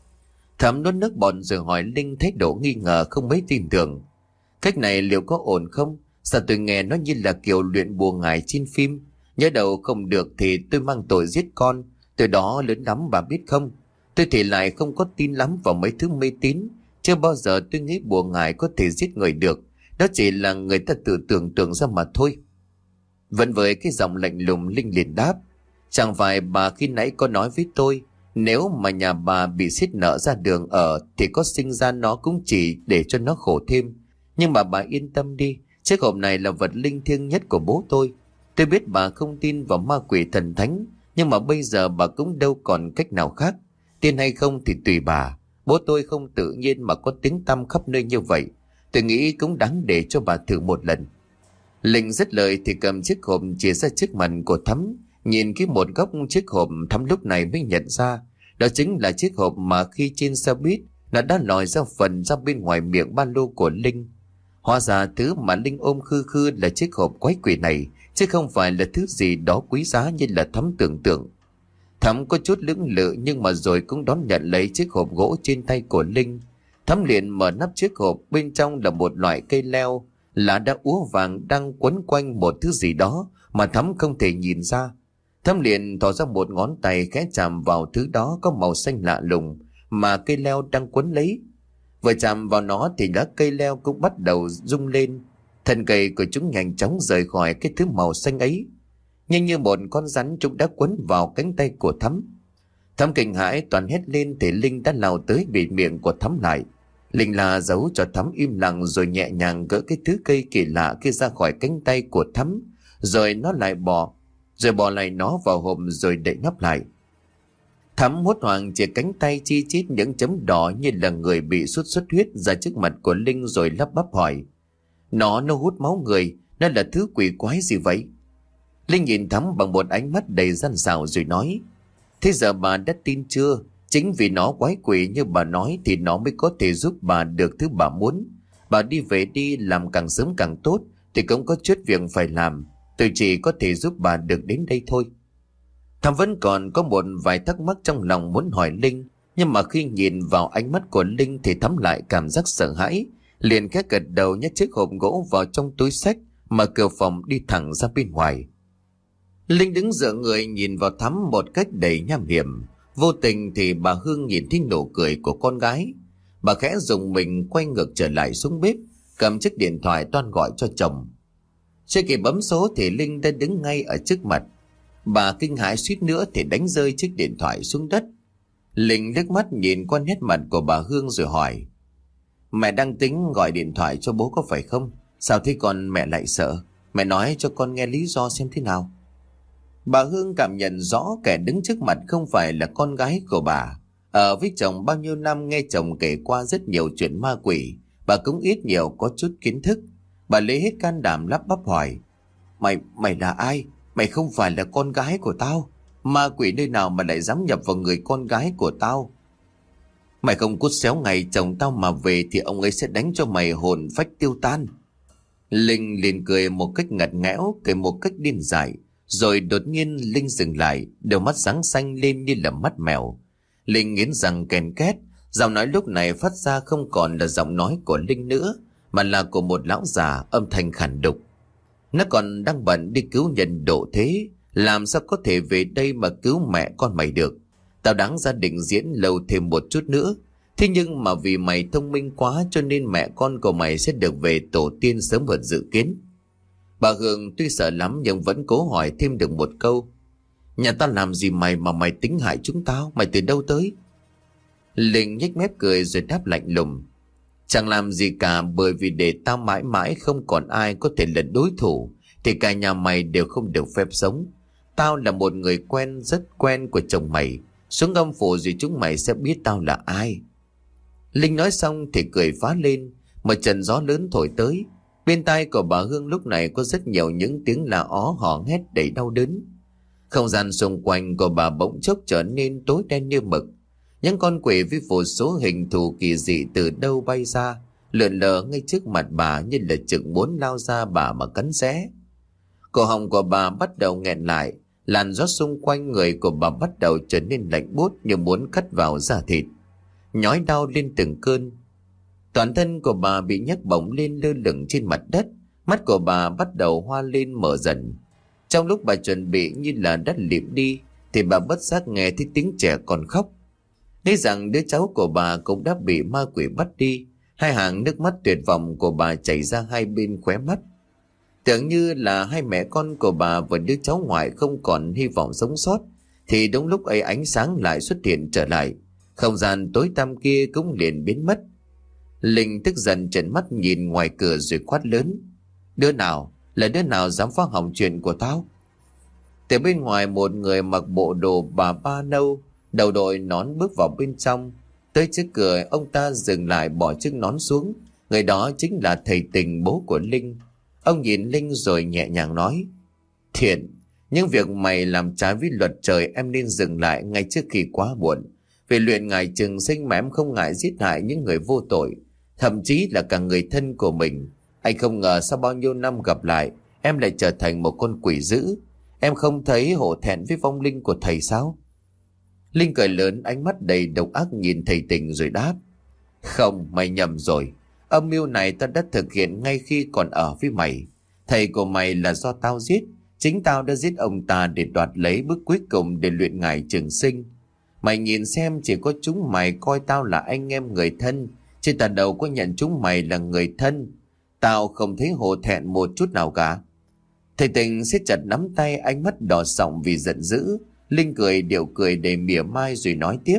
Thắm nuốt nước bọt rồi hỏi Linh thái độ nghi ngờ không mấy tin tưởng: Cách này liệu có ổn không? Sao tôi nghe nó như là kiểu luyện bùa ngải trên phim? Nhớ đầu không được thì tôi mang tội giết con. Tôi đó lớn lắm bà biết không. Tôi thì lại không có tin lắm vào mấy thứ mê tín. Chưa bao giờ tôi nghĩ bùa ngải có thể giết người được. Đó chỉ là người ta tự tưởng tượng ra mà thôi. Vẫn với cái giọng lạnh lùng, Linh liền đáp: Chẳng phải bà khi nãy có nói với tôi, nếu mà nhà bà bị xiết nợ ra đường ở thì có sinh ra nó cũng chỉ để cho nó khổ thêm. Nhưng mà bà yên tâm đi, chiếc hộp này là vật linh thiêng nhất của bố tôi. Tôi biết bà không tin vào ma quỷ thần thánh, nhưng mà bây giờ bà cũng đâu còn cách nào khác. Tin hay không thì tùy bà. Bố tôi không tự nhiên mà có tiếng tăm khắp nơi như vậy. Tôi nghĩ cũng đáng để cho bà thử một lần. Linh dứt lời thì cầm chiếc hộp chia ra trước mặt của Thắm. Nhìn cái một góc chiếc hộp, Thắm lúc này mới nhận ra đó chính là chiếc hộp mà khi trên xe buýt nó đã lòi ra phần ra bên ngoài miệng ba lô của Linh. Hóa ra thứ mà Linh ôm khư khư là chiếc hộp quái quỷ này, chứ không phải là thứ gì đó quý giá như là Thắm tưởng tượng. Thắm có chút lưỡng lự nhưng mà rồi cũng đón nhận lấy chiếc hộp gỗ trên tay của Linh. Thắm liền mở nắp chiếc hộp, bên trong là một loại cây leo, lá đã úa vàng đang quấn quanh một thứ gì đó mà Thắm không thể nhìn ra. Thắm liền thò ra một ngón tay khẽ chạm vào thứ đó có màu xanh lạ lùng mà cây leo đang quấn lấy. Vừa chạm vào nó thì lá cây leo cũng bắt đầu rung lên. Thân cây của chúng nhanh chóng rời khỏi cái thứ màu xanh ấy. Nhưng như một con rắn chúng đã quấn vào cánh tay của Thắm. Thắm kinh hãi toàn hét lên thì Linh đã lao tới bịt miệng của Thắm lại. Linh là giấu cho Thắm im lặng rồi nhẹ nhàng gỡ cái thứ cây kỳ lạ kia ra khỏi cánh tay của Thắm. Rồi nó lại bỏ, rồi bỏ lại nó vào hộp rồi đậy nắp lại. Thắm hốt hoảng chỉ cánh tay chi chít những chấm đỏ như là người bị sốt xuất huyết ra trước mặt của Linh rồi lắp bắp hỏi: Nó nó hút máu người, nó là thứ quỷ quái gì vậy? Linh nhìn Thắm bằng một ánh mắt đầy gian xảo rồi nói: Thế giờ bà đã tin chưa? Chính vì nó quái quỷ như bà nói thì nó mới có thể giúp bà được thứ bà muốn. Bà đi về đi, làm càng sớm càng tốt, thì cũng có chút việc phải làm. Tôi chỉ có thể giúp bà được đến đây thôi. Thắm vẫn còn có một vài thắc mắc trong lòng muốn hỏi Linh, nhưng mà khi nhìn vào ánh mắt của Linh thì Thắm lại cảm giác sợ hãi, liền khẽ gật đầu nhét chiếc hộp gỗ vào trong túi xách, mở cửa phòng đi thẳng ra bên ngoài. Linh đứng dựa người nhìn vào Thắm một cách đầy nham hiểm. Vô tình thì bà Hương nhìn thấy nụ cười của con gái. Bà khẽ dùng mình quay ngược trở lại xuống bếp, cầm chiếc điện thoại toan gọi cho chồng. Chưa kịp bấm số thì Linh đã đứng ngay ở trước mặt. Bà kinh hãi suýt nữa thì đánh rơi chiếc điện thoại xuống đất. Linh liếc mắt nhìn qua nét mặt của bà Hương rồi hỏi: Mẹ đang tính gọi điện thoại cho bố có phải không? Sao thế con mẹ lại sợ? Mẹ nói cho con nghe lý do xem thế nào. Bà Hương cảm nhận rõ kẻ đứng trước mặt không phải là con gái của bà. Ở với chồng bao nhiêu năm nghe chồng kể qua rất nhiều chuyện ma quỷ, bà cũng ít nhiều có chút kiến thức. Bà lấy hết can đảm lắp bắp hỏi: Mày, mày là ai? Mày không phải là con gái của tao. Ma quỷ nơi nào mà lại dám nhập vào người con gái của tao? Mày không cút xéo ngày chồng tao mà về thì ông ấy sẽ đánh cho mày hồn phách tiêu tan. Linh liền cười một cách ngặt nghẽo, cười một cách điên dại. Rồi đột nhiên Linh dừng lại, đôi mắt sáng xanh lên như là mắt mèo. Linh nghiến răng ken két, giọng nói lúc này phát ra không còn là giọng nói của Linh nữa, mà là của một lão già, âm thanh khàn đục. Nó còn đang bận đi cứu nhân độ thế, làm sao có thể về đây mà cứu mẹ con mày được? Tao đáng ra định diễn lâu thêm một chút nữa, thế nhưng mà vì mày thông minh quá cho nên mẹ con của mày sẽ được về tổ tiên sớm hơn dự kiến. Bà Hương tuy sợ lắm nhưng vẫn cố hỏi thêm được một câu: Nhà tao làm gì mày mà mày tính hại chúng tao? Mày từ đâu tới? Linh nhếch mép cười rồi đáp lạnh lùng: Chẳng làm gì cả, bởi vì để tao mãi mãi không còn ai có thể là đối thủ thì cả nhà mày đều không được phép sống. Tao là một người quen, rất quen của chồng mày. Xuống âm phủ rồi chúng mày sẽ biết tao là ai. Linh nói xong thì cười phá lên. Một trận gió lớn thổi tới. Bên tai của bà Hương lúc này có rất nhiều những tiếng la ó hò hét đầy đau đớn. Không gian xung quanh của bà bỗng chốc trở nên tối đen như mực. Những con quỷ với vô số hình thù kỳ dị từ đâu bay ra, lượn lờ ngay trước mặt bà như là chừng muốn lao ra bà mà cắn xé. Cổ họng của bà bắt đầu nghẹn lại, làn gió xung quanh người của bà bắt đầu trở nên lạnh buốt như muốn cắt vào da thịt, nhói đau lên từng cơn. Toàn thân của bà bị nhấc bổng lên lơ lửng trên mặt đất, mắt của bà bắt đầu hoa lên mở dần. Trong lúc bà chuẩn bị như là đất liệm đi thì bà bất giác nghe thấy tiếng trẻ còn khóc. Nghĩ rằng đứa cháu của bà cũng đã bị ma quỷ bắt đi, hai hàng nước mắt tuyệt vọng của bà chảy ra hai bên khóe mắt. Tưởng như là hai mẹ con của bà và đứa cháu ngoại không còn hy vọng sống sót, thì đúng lúc ấy ánh sáng lại xuất hiện trở lại. Không gian tối tăm kia cũng liền biến mất. Linh tức giận trợn mắt nhìn ngoài cửa rồi quát lớn: Đứa nào, là đứa nào dám phá hỏng chuyện của tao? Từ bên ngoài một người mặc bộ đồ bà ba nâu, đầu đội nón bước vào bên trong. Tới trước cửa ông ta dừng lại bỏ chiếc nón xuống. Người đó chính là thầy Tình, bố của Linh. Ông nhìn Linh rồi nhẹ nhàng nói: Thiện, những việc mày làm trái với luật trời em nên dừng lại ngay trước khi quá muộn. Vì luyện ngài trường sinh mà em không ngại giết hại những người vô tội, thậm chí là cả người thân của mình. Anh không ngờ sau bao nhiêu năm gặp lại, em lại trở thành một con quỷ dữ. Em không thấy hổ thẹn với vong linh của thầy sao? Linh cười lớn, ánh mắt đầy độc ác nhìn thầy Tình rồi đáp: Không, mày nhầm rồi. Âm mưu này tao đã thực hiện ngay khi còn ở với mày. Thầy của mày là do tao giết. Chính tao đã giết ông ta để đoạt lấy bước cuối cùng để luyện ngài trường sinh. Mày nhìn xem, chỉ có chúng mày coi tao là anh em người thân, chứ ta đâu có nhận chúng mày là người thân. Tao không thấy hổ thẹn một chút nào cả. Thầy Tình siết chặt nắm tay, ánh mắt đỏ sọng vì giận dữ. Linh cười điệu cười đầy mỉa mai rồi nói tiếp: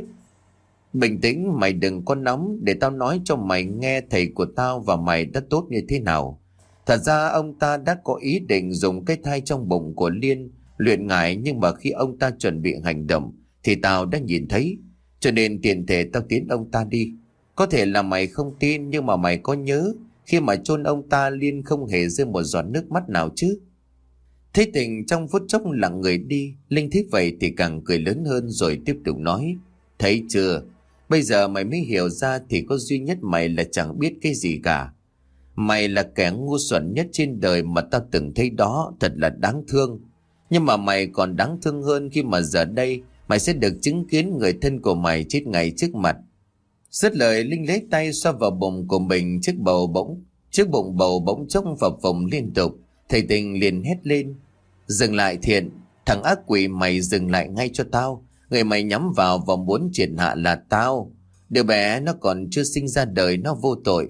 Bình tĩnh, mày đừng có nóng, để tao nói cho mày nghe thầy của tao và mày đã tốt như thế nào. Thật ra ông ta đã có ý định dùng cái thai trong bụng của Liên luyện ngài, nhưng mà khi ông ta chuẩn bị hành động thì tao đã nhìn thấy, cho nên tiện thể tao tiến ông ta đi. Có thể là mày không tin, nhưng mà mày có nhớ khi mà chôn ông ta Liên không hề rơi một giọt nước mắt nào chứ? Thấy Tình trong phút chốc lặng người đi, Linh thích vậy thì càng cười lớn hơn rồi tiếp tục nói: Thấy chưa, bây giờ mày mới hiểu ra thì có duy nhất mày là chẳng biết cái gì cả. Mày là kẻ ngu xuẩn nhất trên đời mà tao từng thấy đó, thật là đáng thương. Nhưng mà mày còn đáng thương hơn khi mà giờ đây mày sẽ được chứng kiến người thân của mày chết ngay trước mặt. Dứt lời, Linh lấy tay xoa vào bụng của mình, chiếc bầu bỗng chiếc bụng bầu bỗng chốc phập phồng liên tục. Thầy Tình liền hét lên: Dừng lại Thiện, thằng ác quỷ, mày dừng lại ngay cho tao. Người mày nhắm vào và muốn triệt hạ là tao. Đứa bé nó còn chưa sinh ra đời, nó vô tội.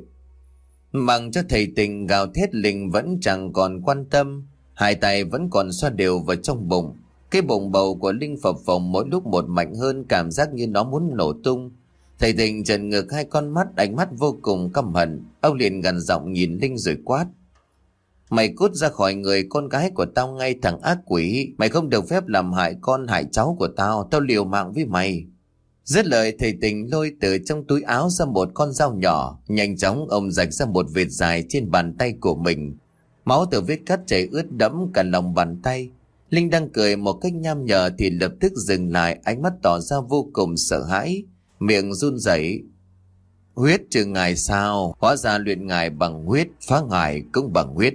Mặc cho thầy Tình gào thét, Linh vẫn chẳng còn quan tâm. Hai tay vẫn còn xoa đều vào trong bụng. Cái bụng bầu của Linh phập phồng mỗi lúc một mạnh hơn, cảm giác như nó muốn nổ tung. Thầy Tình trợn ngược hai con mắt, ánh mắt vô cùng căm hận. Ông liền gằn giọng nhìn Linh rồi quát: Mày cút ra khỏi người con gái của tao ngay, thằng ác quỷ. Mày không được phép làm hại con hại cháu của tao. Tao liều mạng với mày. Dứt lời, thầy Tình lôi từ trong túi áo ra một con dao nhỏ. Nhanh chóng ông rạch ra một vệt dài trên bàn tay của mình. Máu từ vết cắt chảy ướt đẫm cả lòng bàn tay. Linh đang cười một cách nham nhở thì lập tức dừng lại, ánh mắt tỏ ra vô cùng sợ hãi, miệng run rẩy. Huyết trừ ngài sao? Hóa ra luyện ngài bằng huyết, phá ngài cũng bằng huyết.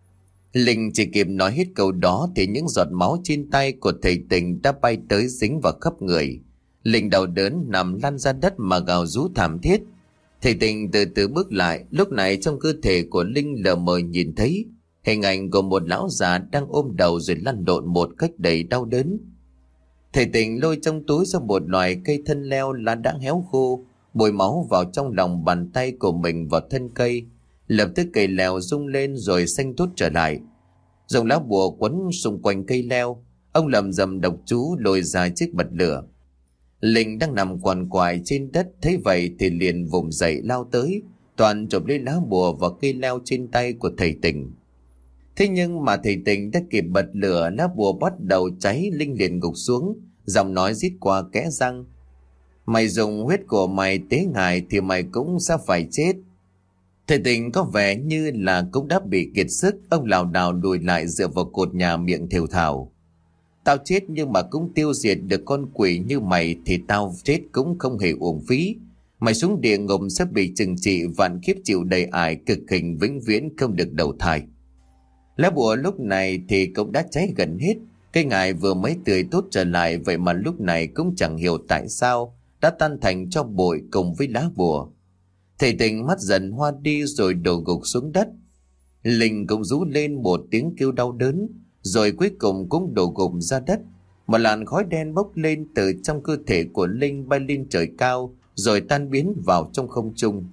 Linh chỉ kịp nói hết câu đó thì những giọt máu trên tay của thầy Tình đã bay tới dính vào khắp người. Linh đau đớn nằm lăn ra đất mà gào rú thảm thiết. Thầy Tình từ từ bước lại, lúc này trong cơ thể của Linh lờ mờ nhìn thấy hình ảnh của một lão già đang ôm đầu rồi lăn lộn một cách đầy đau đớn. Thầy Tình lôi trong túi ra một loài cây thân leo lá đã héo khô, bôi máu vào trong lòng bàn tay của mình vào thân cây. Lập tức cây leo rung lên rồi xanh tốt trở lại. Dùng lá bùa quấn xung quanh cây leo, ông lầm rầm độc chú lôi ra chiếc bật lửa. Linh đang nằm quằn quại trên đất thấy vậy thì liền vùng dậy lao tới, toàn chụp lấy lá bùa và cây leo trên tay của thầy Tình. Thế nhưng mà thầy Tình đã kịp bật lửa, lá bùa bắt đầu cháy. Linh liền gục xuống, giọng nói rít qua kẽ răng: Mày dùng huyết của mày tế ngài thì mày cũng sẽ phải chết. Thầy Tình có vẻ như là cũng đã bị kiệt sức. Ông lảo đảo lùi lại dựa vào cột nhà, miệng thều thào: Tao chết nhưng mà cũng tiêu diệt được con quỷ như mày thì tao chết cũng không hề uổng phí. Mày xuống địa ngục sẽ bị trừng trị vạn kiếp, chịu đầy ải cực hình, vĩnh viễn không được đầu thai. Lá bùa lúc này thì cũng đã cháy gần hết. Cây ngải vừa mới tươi tốt trở lại, vậy mà lúc này cũng chẳng hiểu tại sao đã tan thành tro bụi cùng với lá bùa. Thầy Tình mắt dần hoa đi rồi đổ gục xuống đất. Linh cũng rú lên một tiếng kêu đau đớn. rồi cuối cùng cũng đổ gục ra đất. Một làn khói đen bốc lên từ trong cơ thể của Linh bay lên trời cao rồi tan biến vào trong không trung.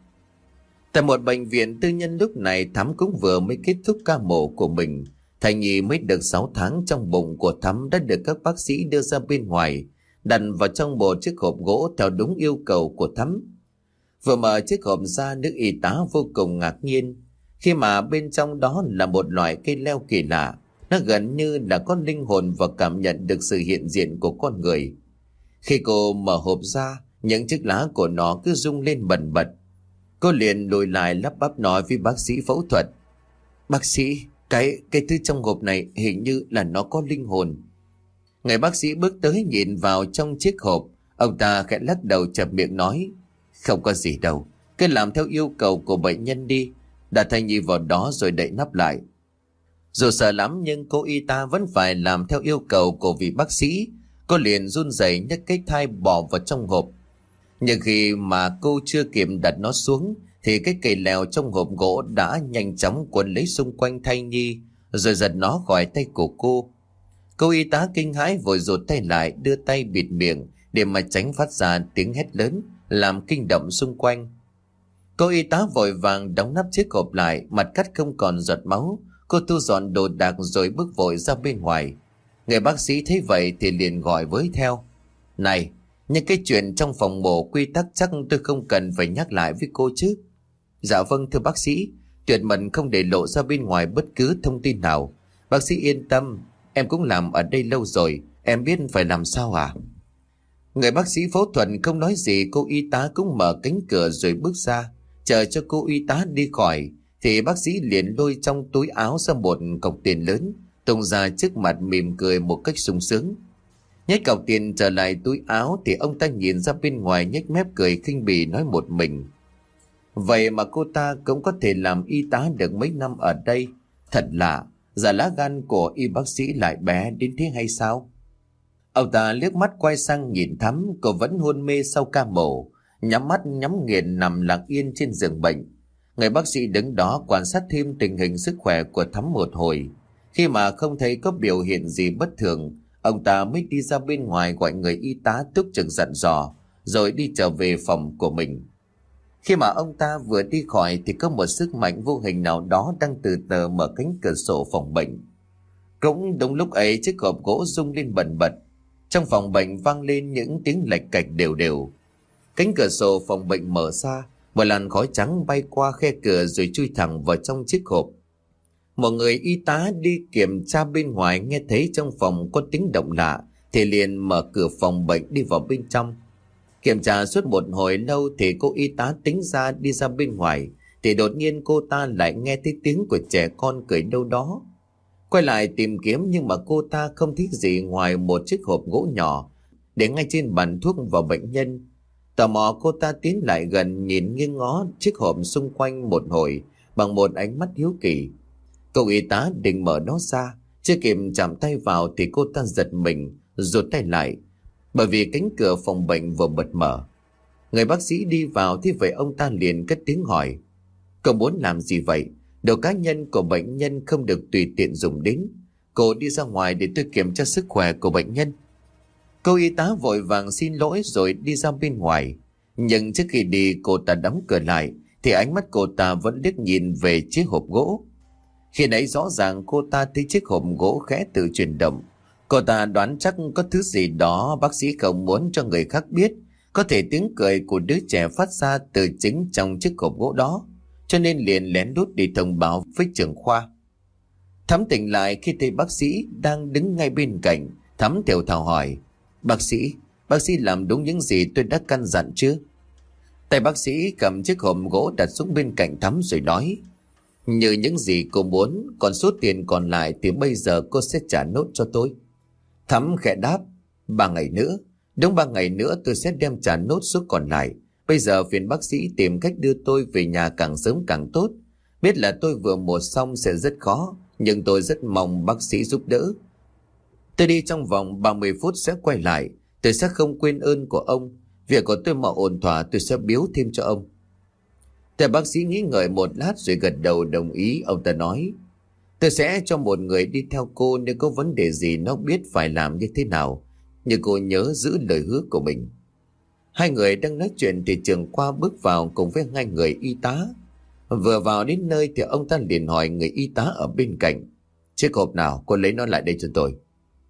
Tại một bệnh viện tư nhân lúc này, Thắm cũng vừa mới kết thúc ca mổ của mình. Thai nhi mới được sáu tháng trong bụng của Thắm đã được các bác sĩ đưa ra bên ngoài, đặt vào trong một chiếc hộp gỗ theo đúng yêu cầu của Thắm. Vừa mở chiếc hộp ra, nữ y tá vô cùng ngạc nhiên khi mà bên trong đó là một loại cây leo kỳ lạ. Nó gần như là có linh hồn và cảm nhận được sự hiện diện của con người. Khi cô mở hộp ra, những chiếc lá của nó cứ rung lên bần bật. Cô liền lùi lại lắp bắp nói với bác sĩ phẫu thuật: "Bác sĩ, cái cái thứ trong hộp này hình như là nó có linh hồn." Người bác sĩ bước tới nhìn vào trong chiếc hộp. Ông ta khẽ lắc đầu chập miệng nói: "Không có gì đâu, cứ làm theo yêu cầu của bệnh nhân đi. Đặt thai nhi vào đó rồi đậy nắp lại." Dù sợ lắm nhưng cô y tá vẫn phải làm theo yêu cầu của vị bác sĩ. Cô liền run rẩy nhấc cái thai bỏ vào trong hộp. Nhưng khi mà cô chưa kịp đặt nó xuống thì cái cây leo trong hộp gỗ đã nhanh chóng quấn lấy xung quanh thai nhi rồi giật nó khỏi tay của cô. Cô y tá kinh hãi vội rụt tay lại, đưa tay bịt miệng để mà tránh phát ra tiếng hét lớn làm kinh động xung quanh. Cô y tá vội vàng đóng nắp chiếc hộp lại, mặt cắt không còn giọt máu. Cô thu dọn đồ đạc rồi bước vội ra bên ngoài. Người bác sĩ thấy vậy thì liền gọi với theo: "Này, những cái chuyện trong phòng mổ quy tắc chắc tôi không cần phải nhắc lại với cô chứ?" "Dạ vâng thưa bác sĩ, tuyệt mật không để lộ ra bên ngoài bất cứ thông tin nào. Bác sĩ yên tâm, em cũng làm ở đây lâu rồi, em biết phải làm sao à?" Người bác sĩ phẫu thuật không nói gì. Cô y tá cũng mở cánh cửa rồi bước ra. Chờ cho cô y tá đi khỏi thì bác sĩ liền lôi trong túi áo ra một cọc tiền lớn, tung ra trước mặt mỉm cười một cách sung sướng. Nhét cọc tiền trở lại túi áo thì ông ta nhìn ra bên ngoài nhếch mép cười khinh bỉ nói một mình: "Vậy mà cô ta cũng có thể làm y tá được mấy năm ở đây. Thật lạ, giờ lá gan của y bác sĩ lại bé đến thế hay sao?" Ông ta liếc mắt quay sang nhìn Thắm. Cô vẫn hôn mê sau ca mổ, nhắm mắt nhắm nghiền nằm lặng yên trên giường bệnh. Người bác sĩ đứng đó quan sát thêm tình hình sức khỏe của Thắm một hồi. Khi mà không thấy có biểu hiện gì bất thường, ông ta mới đi ra bên ngoài gọi người y tá túc trực dặn dò, rồi đi trở về phòng của mình. Khi mà ông ta vừa đi khỏi thì có một sức mạnh vô hình nào đó đang từ từ mở cánh cửa sổ phòng bệnh. Cũng đúng lúc ấy, chiếc hộp gỗ rung lên bần bật. Trong phòng bệnh vang lên những tiếng lạch cạch đều đều. Cánh cửa sổ phòng bệnh mở ra, một làn khói trắng bay qua khe cửa rồi chui thẳng vào trong chiếc hộp. Một người y tá đi kiểm tra bên ngoài nghe thấy trong phòng có tiếng động lạ thì liền mở cửa phòng bệnh đi vào bên trong. Kiểm tra suốt một hồi lâu thì cô y tá tính ra đi ra bên ngoài thì đột nhiên cô ta lại nghe thấy tiếng của trẻ con cười đâu đó. Quay lại tìm kiếm nhưng mà cô ta không thấy gì ngoài một chiếc hộp gỗ nhỏ để ngay trên bàn thuốc vào bệnh nhân. Tò mò cô ta tiến lại gần nhìn nghiêng ngó chiếc hộp xung quanh một hồi bằng một ánh mắt hiếu kỳ. Cậu y tá định mở nó ra, chưa kịp chạm tay vào thì cô ta giật mình rụt tay lại, bởi vì cánh cửa phòng bệnh vừa bật mở. Người bác sĩ đi vào thì vậy ông ta liền cất tiếng hỏi: "Cậu muốn làm gì vậy? Đồ cá nhân của bệnh nhân không được tùy tiện dùng đến. Cô đi ra ngoài để tôi kiểm tra sức khỏe của bệnh nhân." Cô y tá vội vàng xin lỗi rồi đi ra bên ngoài. Nhưng trước khi đi cô ta đóng cửa lại thì ánh mắt cô ta vẫn liếc nhìn về chiếc hộp gỗ. Khi nãy rõ ràng cô ta thấy chiếc hộp gỗ khẽ tự chuyển động. Cô ta đoán chắc có thứ gì đó bác sĩ không muốn cho người khác biết. Có thể tiếng cười của đứa trẻ phát ra từ chính trong chiếc hộp gỗ đó, cho nên liền lén lút đi thông báo với trưởng khoa. Thắm tỉnh lại khi thấy bác sĩ đang đứng ngay bên cạnh. Thắm thều thào hỏi: "Bác sĩ, bác sĩ làm đúng những gì tôi đã căn dặn chưa?" Tay bác sĩ cầm chiếc hộp gỗ đặt xuống bên cạnh Thắm rồi nói: "Như những gì cô muốn, còn số tiền còn lại thì bây giờ cô sẽ trả nốt cho tôi." Thắm khẽ đáp: "Ba ngày nữa, đúng ba ngày nữa tôi sẽ đem trả nốt số còn lại. Bây giờ phiền bác sĩ tìm cách đưa tôi về nhà càng sớm càng tốt. Biết là tôi vừa mổ xong sẽ rất khó, nhưng tôi rất mong bác sĩ giúp đỡ. Tôi đi trong vòng ba mươi phút sẽ quay lại. Tôi sẽ không quên ơn của ông. Việc của tôi mà ổn thỏa tôi sẽ biếu thêm cho ông."แต่bác sĩ nghĩ ngợi một lát rồi gật đầu đồng ý. Ông ta nói: Tôi sẽ cho một người đi theo cô, nếu có vấn đề gì nó biết phải làm như thế nào. Nhưng cô nhớ giữ lời hứa của mình. Hai người đang nói chuyện thì Trường Khoa bước vào cùng với hai người y tá. Vừa vào đến nơi thì ông ta liền hỏi người y tá ở bên cạnh: Chiếc hộp nào, cô lấy nó lại đây cho tôi.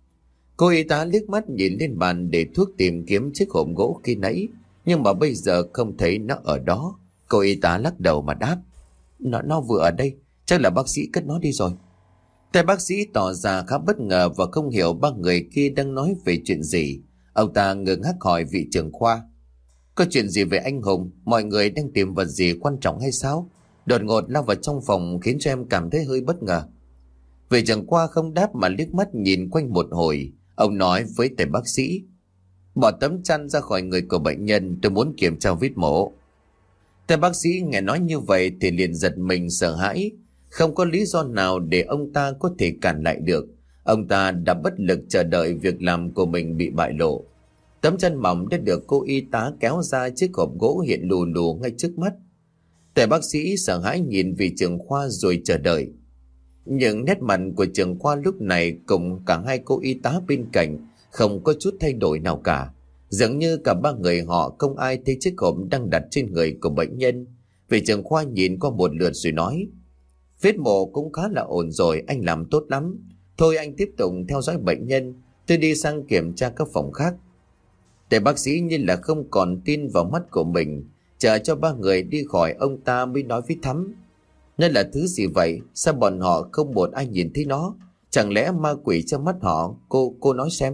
Cô y tá liếc mắt nhìn lên bàn để thuốc tìm kiếm chiếc hộp gỗ khi nãy, nhưng mà bây giờ không thấy nó ở đó. Cô y tá lắc đầu mà đáp: Nó, nó vừa ở đây, chắc là bác sĩ cất nó đi rồi. Tay bác sĩ tỏ ra khá bất ngờ và không hiểu ba người kia đang nói về chuyện gì. Ông ta ngơ ngác hỏi vị trưởng khoa: Có chuyện gì về anh Hùng? Mọi người đang tìm vật gì quan trọng hay sao? Đột ngột lao vào trong phòng khiến cho em cảm thấy hơi bất ngờ. Vị trưởng khoa không đáp mà liếc mắt nhìn quanh một hồi. Ông nói với tay bác sĩ: Bỏ tấm chăn ra khỏi người của bệnh nhân, tôi muốn kiểm tra vết mổ. Tay bác sĩ nghe nói như vậy thì liền giật mình sợ hãi. Không có lý do nào để ông ta có thể cản lại được. Ông ta đã bất lực chờ đợi việc làm của mình bị bại lộ. Tấm chân mỏng đã được cô y tá kéo ra chiếc hộp gỗ hiện lù lù ngay trước mắt. Tay bác sĩ sợ hãi nhìn vị trưởng khoa rồi chờ đợi. Nhưng nét mặt của trưởng khoa lúc này cùng cả hai cô y tá bên cạnh không có chút thay đổi nào cả. Dường như cả ba người họ không ai thấy chiếc hộp đang đặt trên người của bệnh nhân. Vị trưởng khoa nhìn qua một lượt rồi nói: Vết mổ cũng khá là ổn rồi, anh làm tốt lắm. Thôi anh tiếp tục theo dõi bệnh nhân, tôi đi sang kiểm tra các phòng khác.แต่bác sĩ như là không còn tin vào mắt của mình, chờ cho ba người đi khỏi ông ta mới nói với Thắm: Nó là thứ gì vậy? Sao bọn họ không một ai nhìn thấy nó? Chẳng lẽ ma quỷ trong mắt họ? Cô, cô nói xem.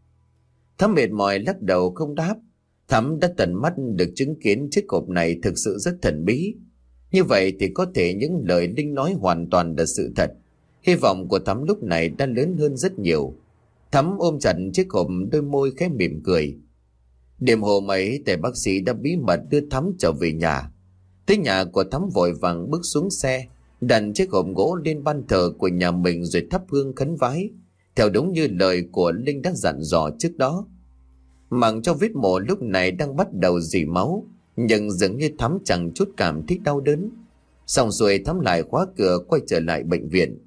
Thắm mệt mỏi lắc đầu không đáp. Thắm đã tận mắt được chứng kiến chiếc hộp này thực sự rất thần bí. Như vậy thì có thể những lời Linh nói hoàn toàn là sự thật. Hy vọng của Thắm lúc này đã lớn hơn rất nhiều. Thắm ôm chặt chiếc hộp, đôi môi khẽ mỉm cười. Đêm hôm ấy, Tề bác sĩ đã bí mật đưa Thắm trở về nhà. Tới nhà của Thắm vội vàng bước xuống xe, đặt chiếc hộp gỗ lên ban thờ của nhà mình rồi thắp hương khấn vái, theo đúng như lời của Linh đã dặn dò trước đó. Mặc cho vết mổ lúc này đang bắt đầu rỉ máu, nhưng dường như Thắm chẳng chút cảm thấy đau đớn. Xong rồi Thắm lại khóa cửa quay trở lại bệnh viện.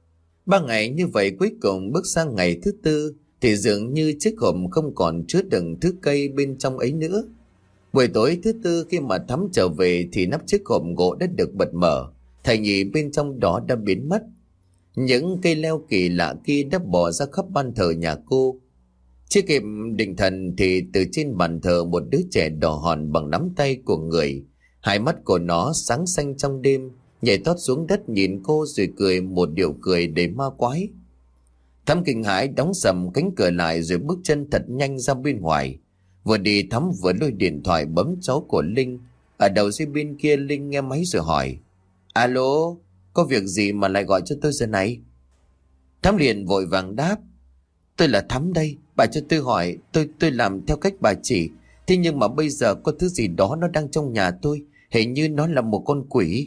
Ba ngày như vậy cuối cùng bước sang ngày thứ tư thì dường như chiếc hộp không còn chứa đựng thứ cây bên trong ấy nữa. Buổi tối thứ tư khi mà Thắm trở về thì nắp chiếc hộp gỗ đã được bật mở, thầy nhị bên trong đó đã biến mất. Những cây leo kỳ lạ kia đã bỏ ra khắp ban thờ nhà cô. Chưa kịp định thần thì từ trên bàn thờ một đứa trẻ đỏ hòn bằng nắm tay của người, hai mắt của nó sáng xanh trong đêm, nhảy tót xuống đất nhìn cô rồi cười một điệu cười đầy ma quái. Thắm kinh hãi đóng sầm cánh cửa lại rồi bước chân thật nhanh ra bên ngoài. Vừa đi Thắm vừa lôi điện thoại bấm số của Linh. Ở đầu dây bên kia Linh nghe máy rồi hỏi: Alo, có việc gì mà lại gọi cho tôi giờ này? Thắm liền vội vàng đáp: Tôi là Thắm đây, bà cho tôi hỏi, tôi tôi làm theo cách bà chỉ. Thế nhưng mà bây giờ có thứ gì đó nó đang trong nhà tôi, hình như nó là một con quỷ.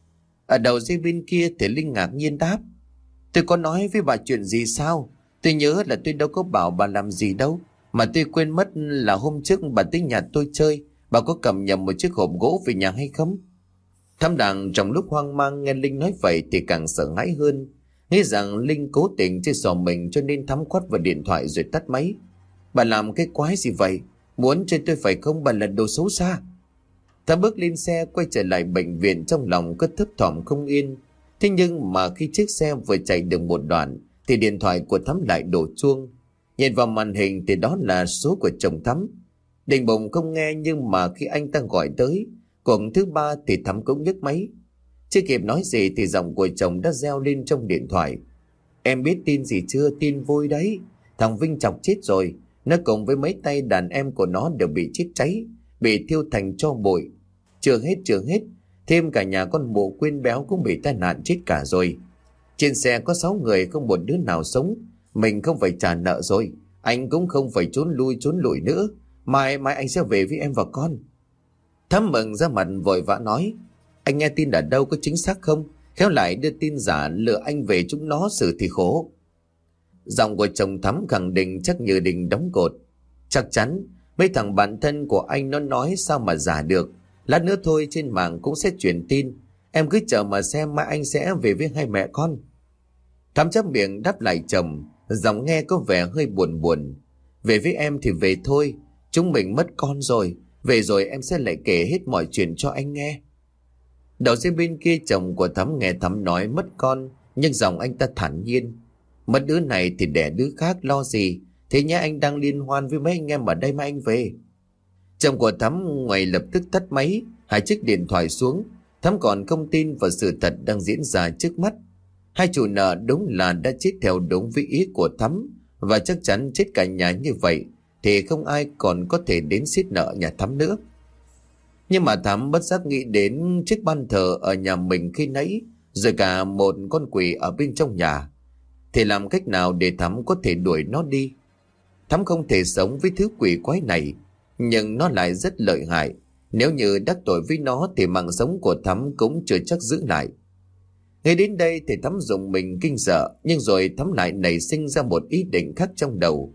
Ở đầu dây bên kia thì Linh ngạc nhiên đáp: Tôi có nói với bà chuyện gì sao? Tôi nhớ là tôi đâu có bảo bà làm gì đâu. Mà tôi quên mất là hôm trước bà tới nhà tôi chơi, bà có cầm nhầm một chiếc hộp gỗ về nhà hay không? Thắm Đằng trong lúc hoang mang nghe Linh nói vậy thì càng sợ hãi hơn, nghĩ rằng Linh cố tình chơi xỏ mình cho nên Thắm quát vào điện thoại rồi tắt máy. Bà làm cái quái gì vậy? Muốn chơi tôi phải không? Bà là đồ xấu xa. Thắm bước lên xe quay trở lại bệnh viện, trong lòng cứ thấp thỏm không yên. Thế nhưng mà khi chiếc xe vừa chạy được một đoạn thì điện thoại của Thắm lại đổ chuông. Nhìn vào màn hình thì đó là số của chồng Thắm. Định bụng không nghe, nhưng mà khi anh ta gọi tới cuộc thứ ba thì Thắm cũng nhấc máy. Chưa kịp nói gì thì giọng của chồng đã reo lên trong điện thoại: Em biết tin gì chưa? Tin vui đấy. Thằng Vinh chọc chết rồi. Nó cùng với mấy tay đàn em của nó đều bị chết cháy, bị thiêu thành tro bụi. Chưa hết chưa hết, thêm cả nhà con mụ Quyên béo cũng bị tai nạn chết cả rồi. Trên xe có sáu người, không một đứa nào sống. Mình không phải trả nợ rồi, anh cũng không phải trốn lui trốn lùi nữa. Mai mai anh sẽ về với em và con. Thắm mừng ra mặt vội vã nói: Anh nghe tin ở đâu, có chính xác không? Khéo lại đưa tin giả lừa anh về chúng nó xử thì khổ. Giọng của chồng Thắm khẳng định chắc như đình đóng cột: Chắc chắn, mấy thằng bạn thân của anh nó nói sao mà giả được. Lát nữa thôi trên mạng cũng sẽ truyền tin. Em cứ chờ mà xem, mai anh sẽ về với hai mẹ con. Thắm chắp miệng đáp lại chồng, giọng nghe có vẻ hơi buồn buồn. Về với em thì về thôi, chúng mình mất con rồi, về rồi em sẽ lại kể hết mọi chuyện cho anh nghe. Đầu dây bên kia chồng của Thắm nghe Thắm nói mất con, nhưng giọng anh ta thản nhiên. Mất đứa này thì đẻ đứa khác lo gì, thế nhá anh đang liên hoan với mấy anh em ở đây mà anh về. Chồng của Thắm ngoài lập tức tắt máy, hai chiếc điện thoại xuống. Thắm còn không tin vào sự thật đang diễn ra trước mắt. Hai chủ nợ đúng là đã chết theo đúng với ý của Thắm, và chắc chắn chết cả nhà như vậy thì không ai còn có thể đến xiết nợ nhà Thắm nữa. Nhưng mà Thắm bất giác nghĩ đến chiếc ban thờ ở nhà mình khi nãy, rồi cả một con quỷ ở bên trong nhà. Thì làm cách nào để Thắm có thể đuổi nó đi? Thắm không thể sống với thứ quỷ quái này, nhưng nó lại rất lợi hại. Nếu như đắc tội với nó thì mạng sống của Thắm cũng chưa chắc giữ lại. Ngay đến đây thì Thắm dùng mình kinh sợ, nhưng rồi Thắm lại nảy sinh ra một ý định khác trong đầu.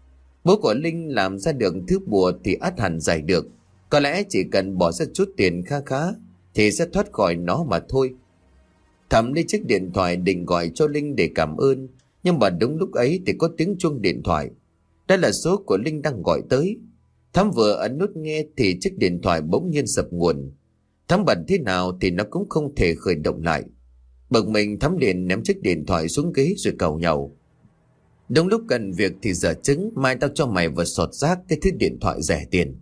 Bố của Linh làm ra được thứ bùa thì ắt hẳn giải được. Có lẽ chỉ cần bỏ ra chút tiền kha khá thì sẽ thoát khỏi nó mà thôi. Thắm lấy chiếc điện thoại định gọi cho Linh để cảm ơn, nhưng mà đúng lúc ấy thì có tiếng chuông điện thoại. Đây là số của Linh đang gọi tới. Thắm vừa ấn nút nghe thì chiếc điện thoại bỗng nhiên sập nguồn. Thắm bật thế nào thì nó cũng không thể khởi động lại. Bực mình, Thắm liền ném chiếc điện thoại xuống ghế rồi càu nhàu. Đúng lúc cần việc thì dở chứng, mai tao cho mày vào sọt rác cái thứ điện thoại rẻ tiền.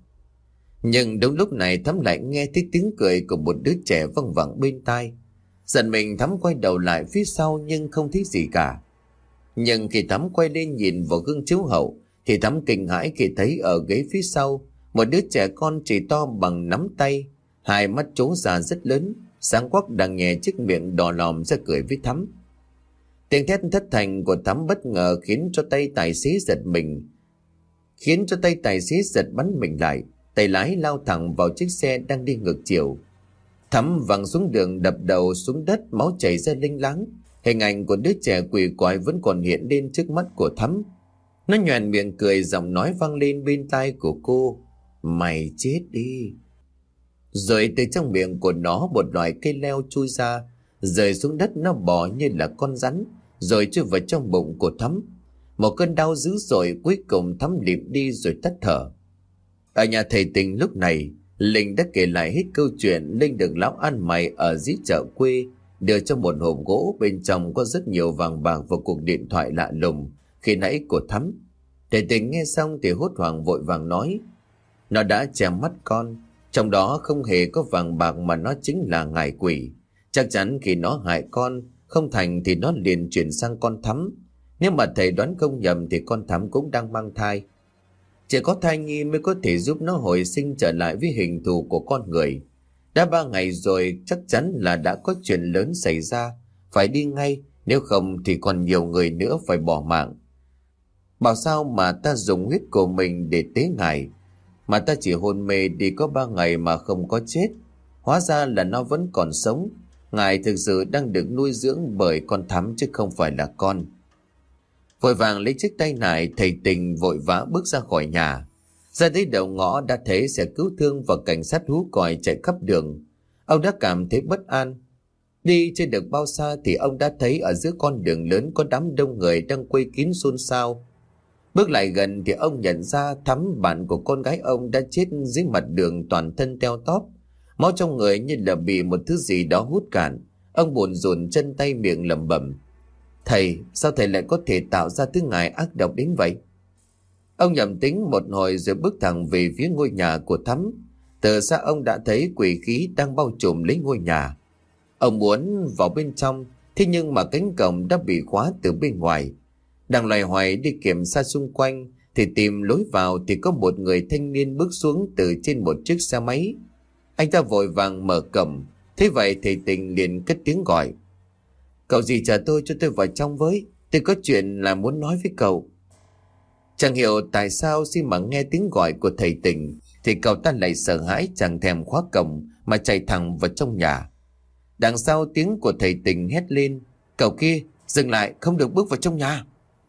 Nhưng đúng lúc này Thắm lại nghe thấy tiếng cười của một đứa trẻ văng vẳng bên tai. Giận mình, Thắm quay đầu lại phía sau nhưng không thấy gì cả. Nhưng khi Thắm quay lên nhìn vào gương chiếu hậu thì Thắm kinh hãi khi thấy ở ghế phía sau một đứa trẻ con chỉ to bằng nắm tay, hai mắt trố ra rất lớn, sáng quắc đang nhè chiếc miệng đỏ lòm ra cười với Thắm. Tiếng thét thất thành của Thắm bất ngờ khiến cho tay tài xế giật mình, khiến cho tay tài xế giật bắn mình lại. Tay lái lao thẳng vào chiếc xe đang đi ngược chiều. Thắm văng xuống đường, đập đầu xuống đất, máu chảy ra linh láng. Hình ảnh của đứa trẻ quỷ quái vẫn còn hiện lên trước mắt của Thắm. Nó nhoẻn miệng cười, giọng nói vang lên bên tai của cô: "Mày chết đi." Rồi từ trong miệng của nó một loại cây leo chui ra, rơi xuống đất. Nó bò như là con rắn, rồi chui vào trong bụng của Thắm. Một cơn đau dữ dội cuối cùng Thắm lịm đi rồi tắt thở. Ở nhà thầy Tình lúc này, Linh đã kể lại hết câu chuyện Linh được lão ăn mày ở dưới chợ quê đưa cho một hộp gỗ, bên trong có rất nhiều vàng bạc và cuộc điện thoại lạ lùng khi nãy của Thắm. Thầy Tình nghe xong thì hốt hoảng vội vàng nói: "Nó đã che mắt con, trong đó không hề có vàng bạc mà nó chính là ngải quỷ. Chắc chắn khi nó hại con không thành thì nó liền chuyển sang con Thắm. Nếu mà thầy đoán không nhầm thì con Thắm cũng đang mang thai. Chỉ có thai nhi mới có thể giúp nó hồi sinh trở lại với hình thù của con người. Đã ba ngày rồi, chắc chắn là đã có chuyện lớn xảy ra. Phải đi ngay, nếu không thì còn nhiều người nữa phải bỏ mạng. Bảo sao mà ta dùng huyết của mình để tế ngài, mà ta chỉ hôn mê đi có ba ngày mà không có chết. Hóa ra là nó vẫn còn sống. Ngài thực sự đang được nuôi dưỡng bởi con Thắm chứ không phải là con." Vội vàng lấy chiếc tay nải, thầy Tình vội vã bước ra khỏi nhà. Ra tới đầu ngõ đã thấy xe cứu thương và cảnh sát hú còi chạy khắp đường. Ông đã cảm thấy bất an. Đi chưa được bao xa thì ông đã thấy ở giữa con đường lớn có đám đông người đang quây kín xôn xao. Bước lại gần thì ông nhận ra Thắm, bạn của con gái ông, đã chết dưới mặt đường, toàn thân teo tóp. Máu trong người như là bị một thứ gì đó hút cạn. Ông buồn rùn chân tay, miệng lẩm bẩm: "Thầy, sao thầy lại có thể tạo ra thứ ngài ác độc đến vậy?" Ông nhẩm tính một hồi rồi bước thẳng về phía ngôi nhà của Thắm. Từ xa ông đã thấy quỷ khí đang bao trùm lấy ngôi nhà. Ông muốn vào bên trong, thế nhưng mà cánh cổng đã bị khóa từ bên ngoài. Đang loay hoay đi kiểm tra xung quanh thì tìm lối vào thì có một người thanh niên bước xuống từ trên một chiếc xe máy. Anh ta vội vàng mở cổng. Thế vậy thầy Tình liền cất tiếng gọi: "Cậu gì chờ tôi, cho tôi vào trong với. Tôi có chuyện là muốn nói với cậu." Chẳng hiểu tại sao khi mà nghe tiếng gọi của thầy Tình thì cậu ta lại sợ hãi, chẳng thèm khóa cổng mà chạy thẳng vào trong nhà. Đằng sau tiếng của thầy Tình hét lên: "Cậu kia, dừng lại, không được bước vào trong nhà."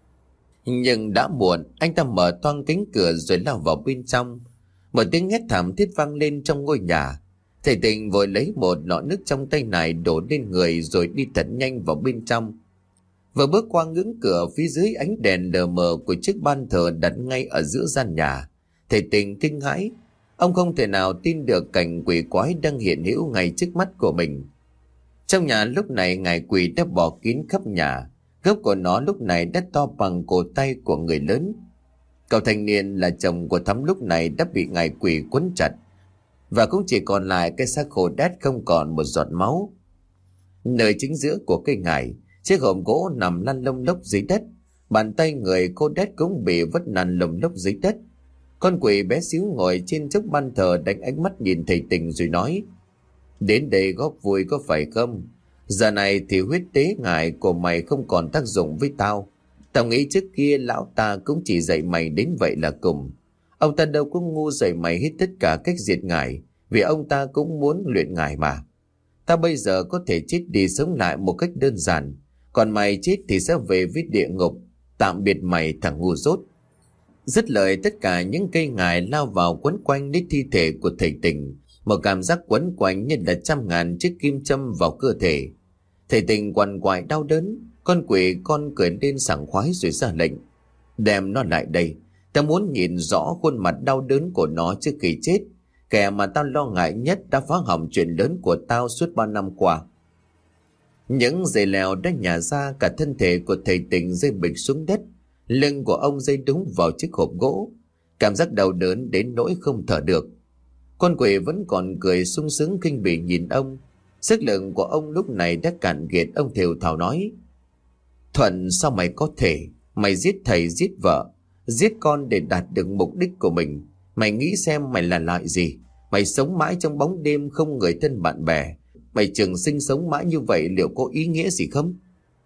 Nhưng đã muộn, anh ta mở toang cánh cửa rồi lao vào bên trong. Một tiếng hét thảm thiết vang lên trong ngôi nhà. Thầy Tình vội lấy một lọ nước trong tay này đổ lên người rồi đi thật nhanh vào bên trong. Vừa bước qua ngưỡng cửa, phía dưới ánh đèn lờ mờ của chiếc ban thờ đặt ngay ở giữa gian nhà, thầy Tình kinh hãi. Ông không thể nào tin được cảnh quỷ quái đang hiện hữu ngay trước mắt của mình. Trong nhà lúc này ngài quỷ đã bò kín khắp nhà, gốc của nó lúc này đã to bằng cổ tay của người lớn. Cậu thanh niên là chồng của Thắm lúc này đã bị ngài quỷ quấn chặt, và cũng chỉ còn lại cái xác khô đét không còn một giọt máu. Nơi chính giữa của cây ngải, chiếc hộp gỗ nằm lăn lông lốc dưới đất, bàn tay người cô đét cũng bị vất nằm lông lốc dưới đất. Con quỷ bé xíu ngồi trên chiếc ban thờ đánh ánh mắt nhìn thầy Tình rồi nói: "Đến đây góp vui có phải không? Giờ này thì huyết tế ngải của mày không còn tác dụng với tao. Tao nghĩ trước kia lão ta cũng chỉ dạy mày đến vậy là cùng. Ông ta đâu có ngu dạy mày hết tất cả cách diệt ngải, vì ông ta cũng muốn luyện ngải mà. Tao bây giờ có thể chết đi sống lại một cách đơn giản, còn mày chết thì sẽ về với địa ngục. Tạm biệt mày thằng ngu dốt." Dứt lời, tất cả những cây ngải lao vào quấn quanh lấy thi thể của thầy Tình, một cảm giác quấn quanh như là trăm ngàn chiếc kim châm vào cơ thể. Thầy Tình quằn quại đau đớn. Con quỷ con cười lên sảng khoái rồi ra lệnh: "Đem nó lại đây, tao muốn nhìn rõ khuôn mặt đau đớn của nó trước khi chết, kẻ mà tao lo ngại nhất đã phá hỏng chuyện lớn của tao suốt bao năm qua." Những dây leo đã nhả ra, cả thân thể của thầy Tình rơi bịch xuống đất, lưng của ông dây đúng vào chiếc hộp gỗ, cảm giác đau đớn đến nỗi không thở được. Con quỷ vẫn còn cười sung sướng khinh bỉ nhìn ông. Sức lực của ông lúc này đã cạn kiệt. Ông thều thào nói: "Thuận, sao mày có thể? Mày giết thầy, giết vợ, giết con để đạt được mục đích của mình. Mày nghĩ xem mày là loại gì? Mày sống mãi trong bóng đêm, không người thân bạn bè. Mày trường sinh sống mãi như vậy liệu có ý nghĩa gì không?"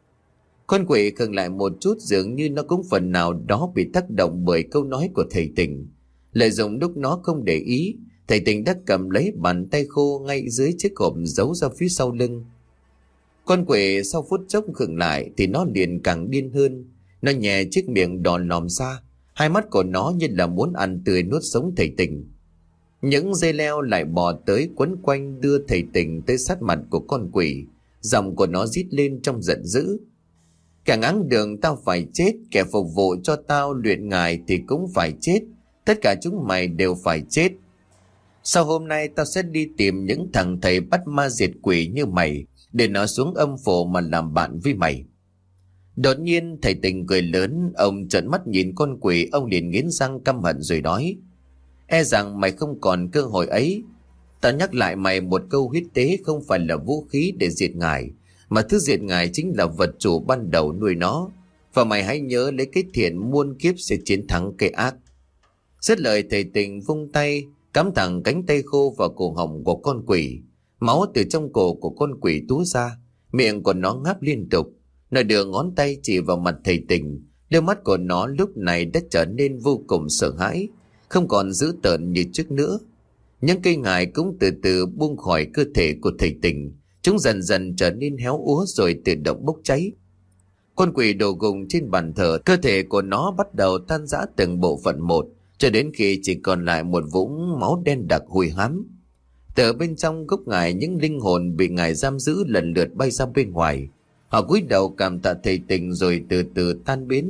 Con quỷ khựng lại một chút, dường như nó cũng phần nào đó bị tác động bởi câu nói của thầy Tình. Lợi dụng lúc nó không để ý, thầy Tình đã cầm lấy bàn tay khô ngay dưới chiếc hộp giấu ra phía sau lưng. Con quỷ sau phút chốc khựng lại thì nó liền càng điên hơn. Nó nhè chiếc miệng đỏ lòm ra, hai mắt của nó như là muốn ăn tươi nuốt sống thầy Tình. Những dây leo lại bò tới quấn quanh, đưa thầy Tình tới sát mặt của con quỷ. Giọng của nó rít lên trong giận dữ: "Kẻ ngáng đường tao phải chết, kẻ phục vụ cho tao luyện ngài thì cũng phải chết. Tất cả chúng mày đều phải chết. Sau hôm nay tao sẽ đi tìm những thằng thầy bắt ma diệt quỷ như mày, để nó xuống âm phủ mà làm bạn với mày." Đột nhiên thầy Tình cười lớn. Ông trợn mắt nhìn con quỷ. Ông liền nghiến răng căm hận rồi nói: "E rằng mày không còn cơ hội ấy. Tao nhắc lại mày một câu, huyết tế không phải là vũ khí để diệt ngài, mà thứ diệt ngài chính là vật chủ ban đầu nuôi nó. Và mày hãy nhớ lấy cái thiện muôn kiếp sẽ chiến thắng cái ác." Dứt lời, thầy Tình vung tay cắm thẳng cánh tay khô vào cổ họng của con quỷ. Máu từ trong cổ của con quỷ túa ra, miệng của nó ngáp liên tục. Nó đưa ngón tay chỉ vào mặt thầy Tình. Đôi mắt của nó lúc này đã trở nên vô cùng sợ hãi, không còn dữ tợn như trước nữa. Những cây ngải cũng từ từ buông khỏi cơ thể của thầy Tình. Chúng dần dần trở nên héo úa rồi tự động bốc cháy. Con quỷ đổ gục trên bàn thờ, cơ thể của nó bắt đầu tan rã từng bộ phận một, cho đến khi chỉ còn lại một vũng máu đen đặc hôi hám. Từ bên trong gốc ngải, những linh hồn bị ngải giam giữ lần lượt bay ra bên ngoài. Họ cúi đầu cảm tạ thầy Tình rồi từ từ tan biến.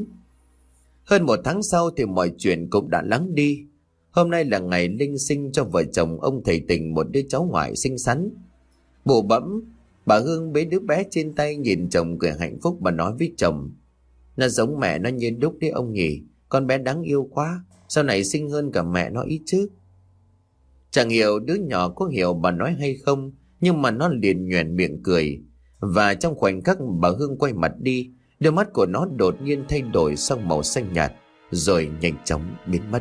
Hơn một tháng sau thì mọi chuyện cũng đã lắng đi. Hôm nay là ngày linh sinh cho vợ chồng ông thầy Tình một đứa cháu ngoại xinh xắn. Bụ bẫm, bà Hương bế đứa bé trên tay nhìn chồng cười hạnh phúc. Bà nói với chồng: "Nó giống mẹ nó như đúc đấy ông nhỉ. Con bé đáng yêu quá, sau này xinh hơn cả mẹ nó ít chứ." Chẳng hiểu đứa nhỏ có hiểu bà nói hay không, nhưng mà nó liền nhoẻn miệng cười. Và trong khoảnh khắc bà Hương quay mặt đi, đôi mắt của nó đột nhiên thay đổi sang màu xanh nhạt, rồi nhanh chóng biến mất.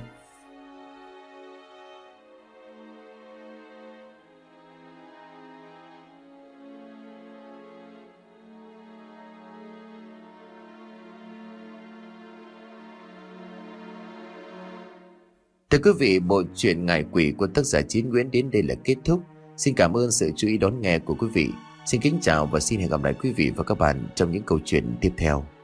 Thưa quý vị, bộ truyện Ngải Quỷ của tác giả Chí Nguyễn đến đây là kết thúc. Xin cảm ơn sự chú ý đón nghe của quý vị. Xin kính chào và xin hẹn gặp lại quý vị và các bạn trong những câu chuyện tiếp theo.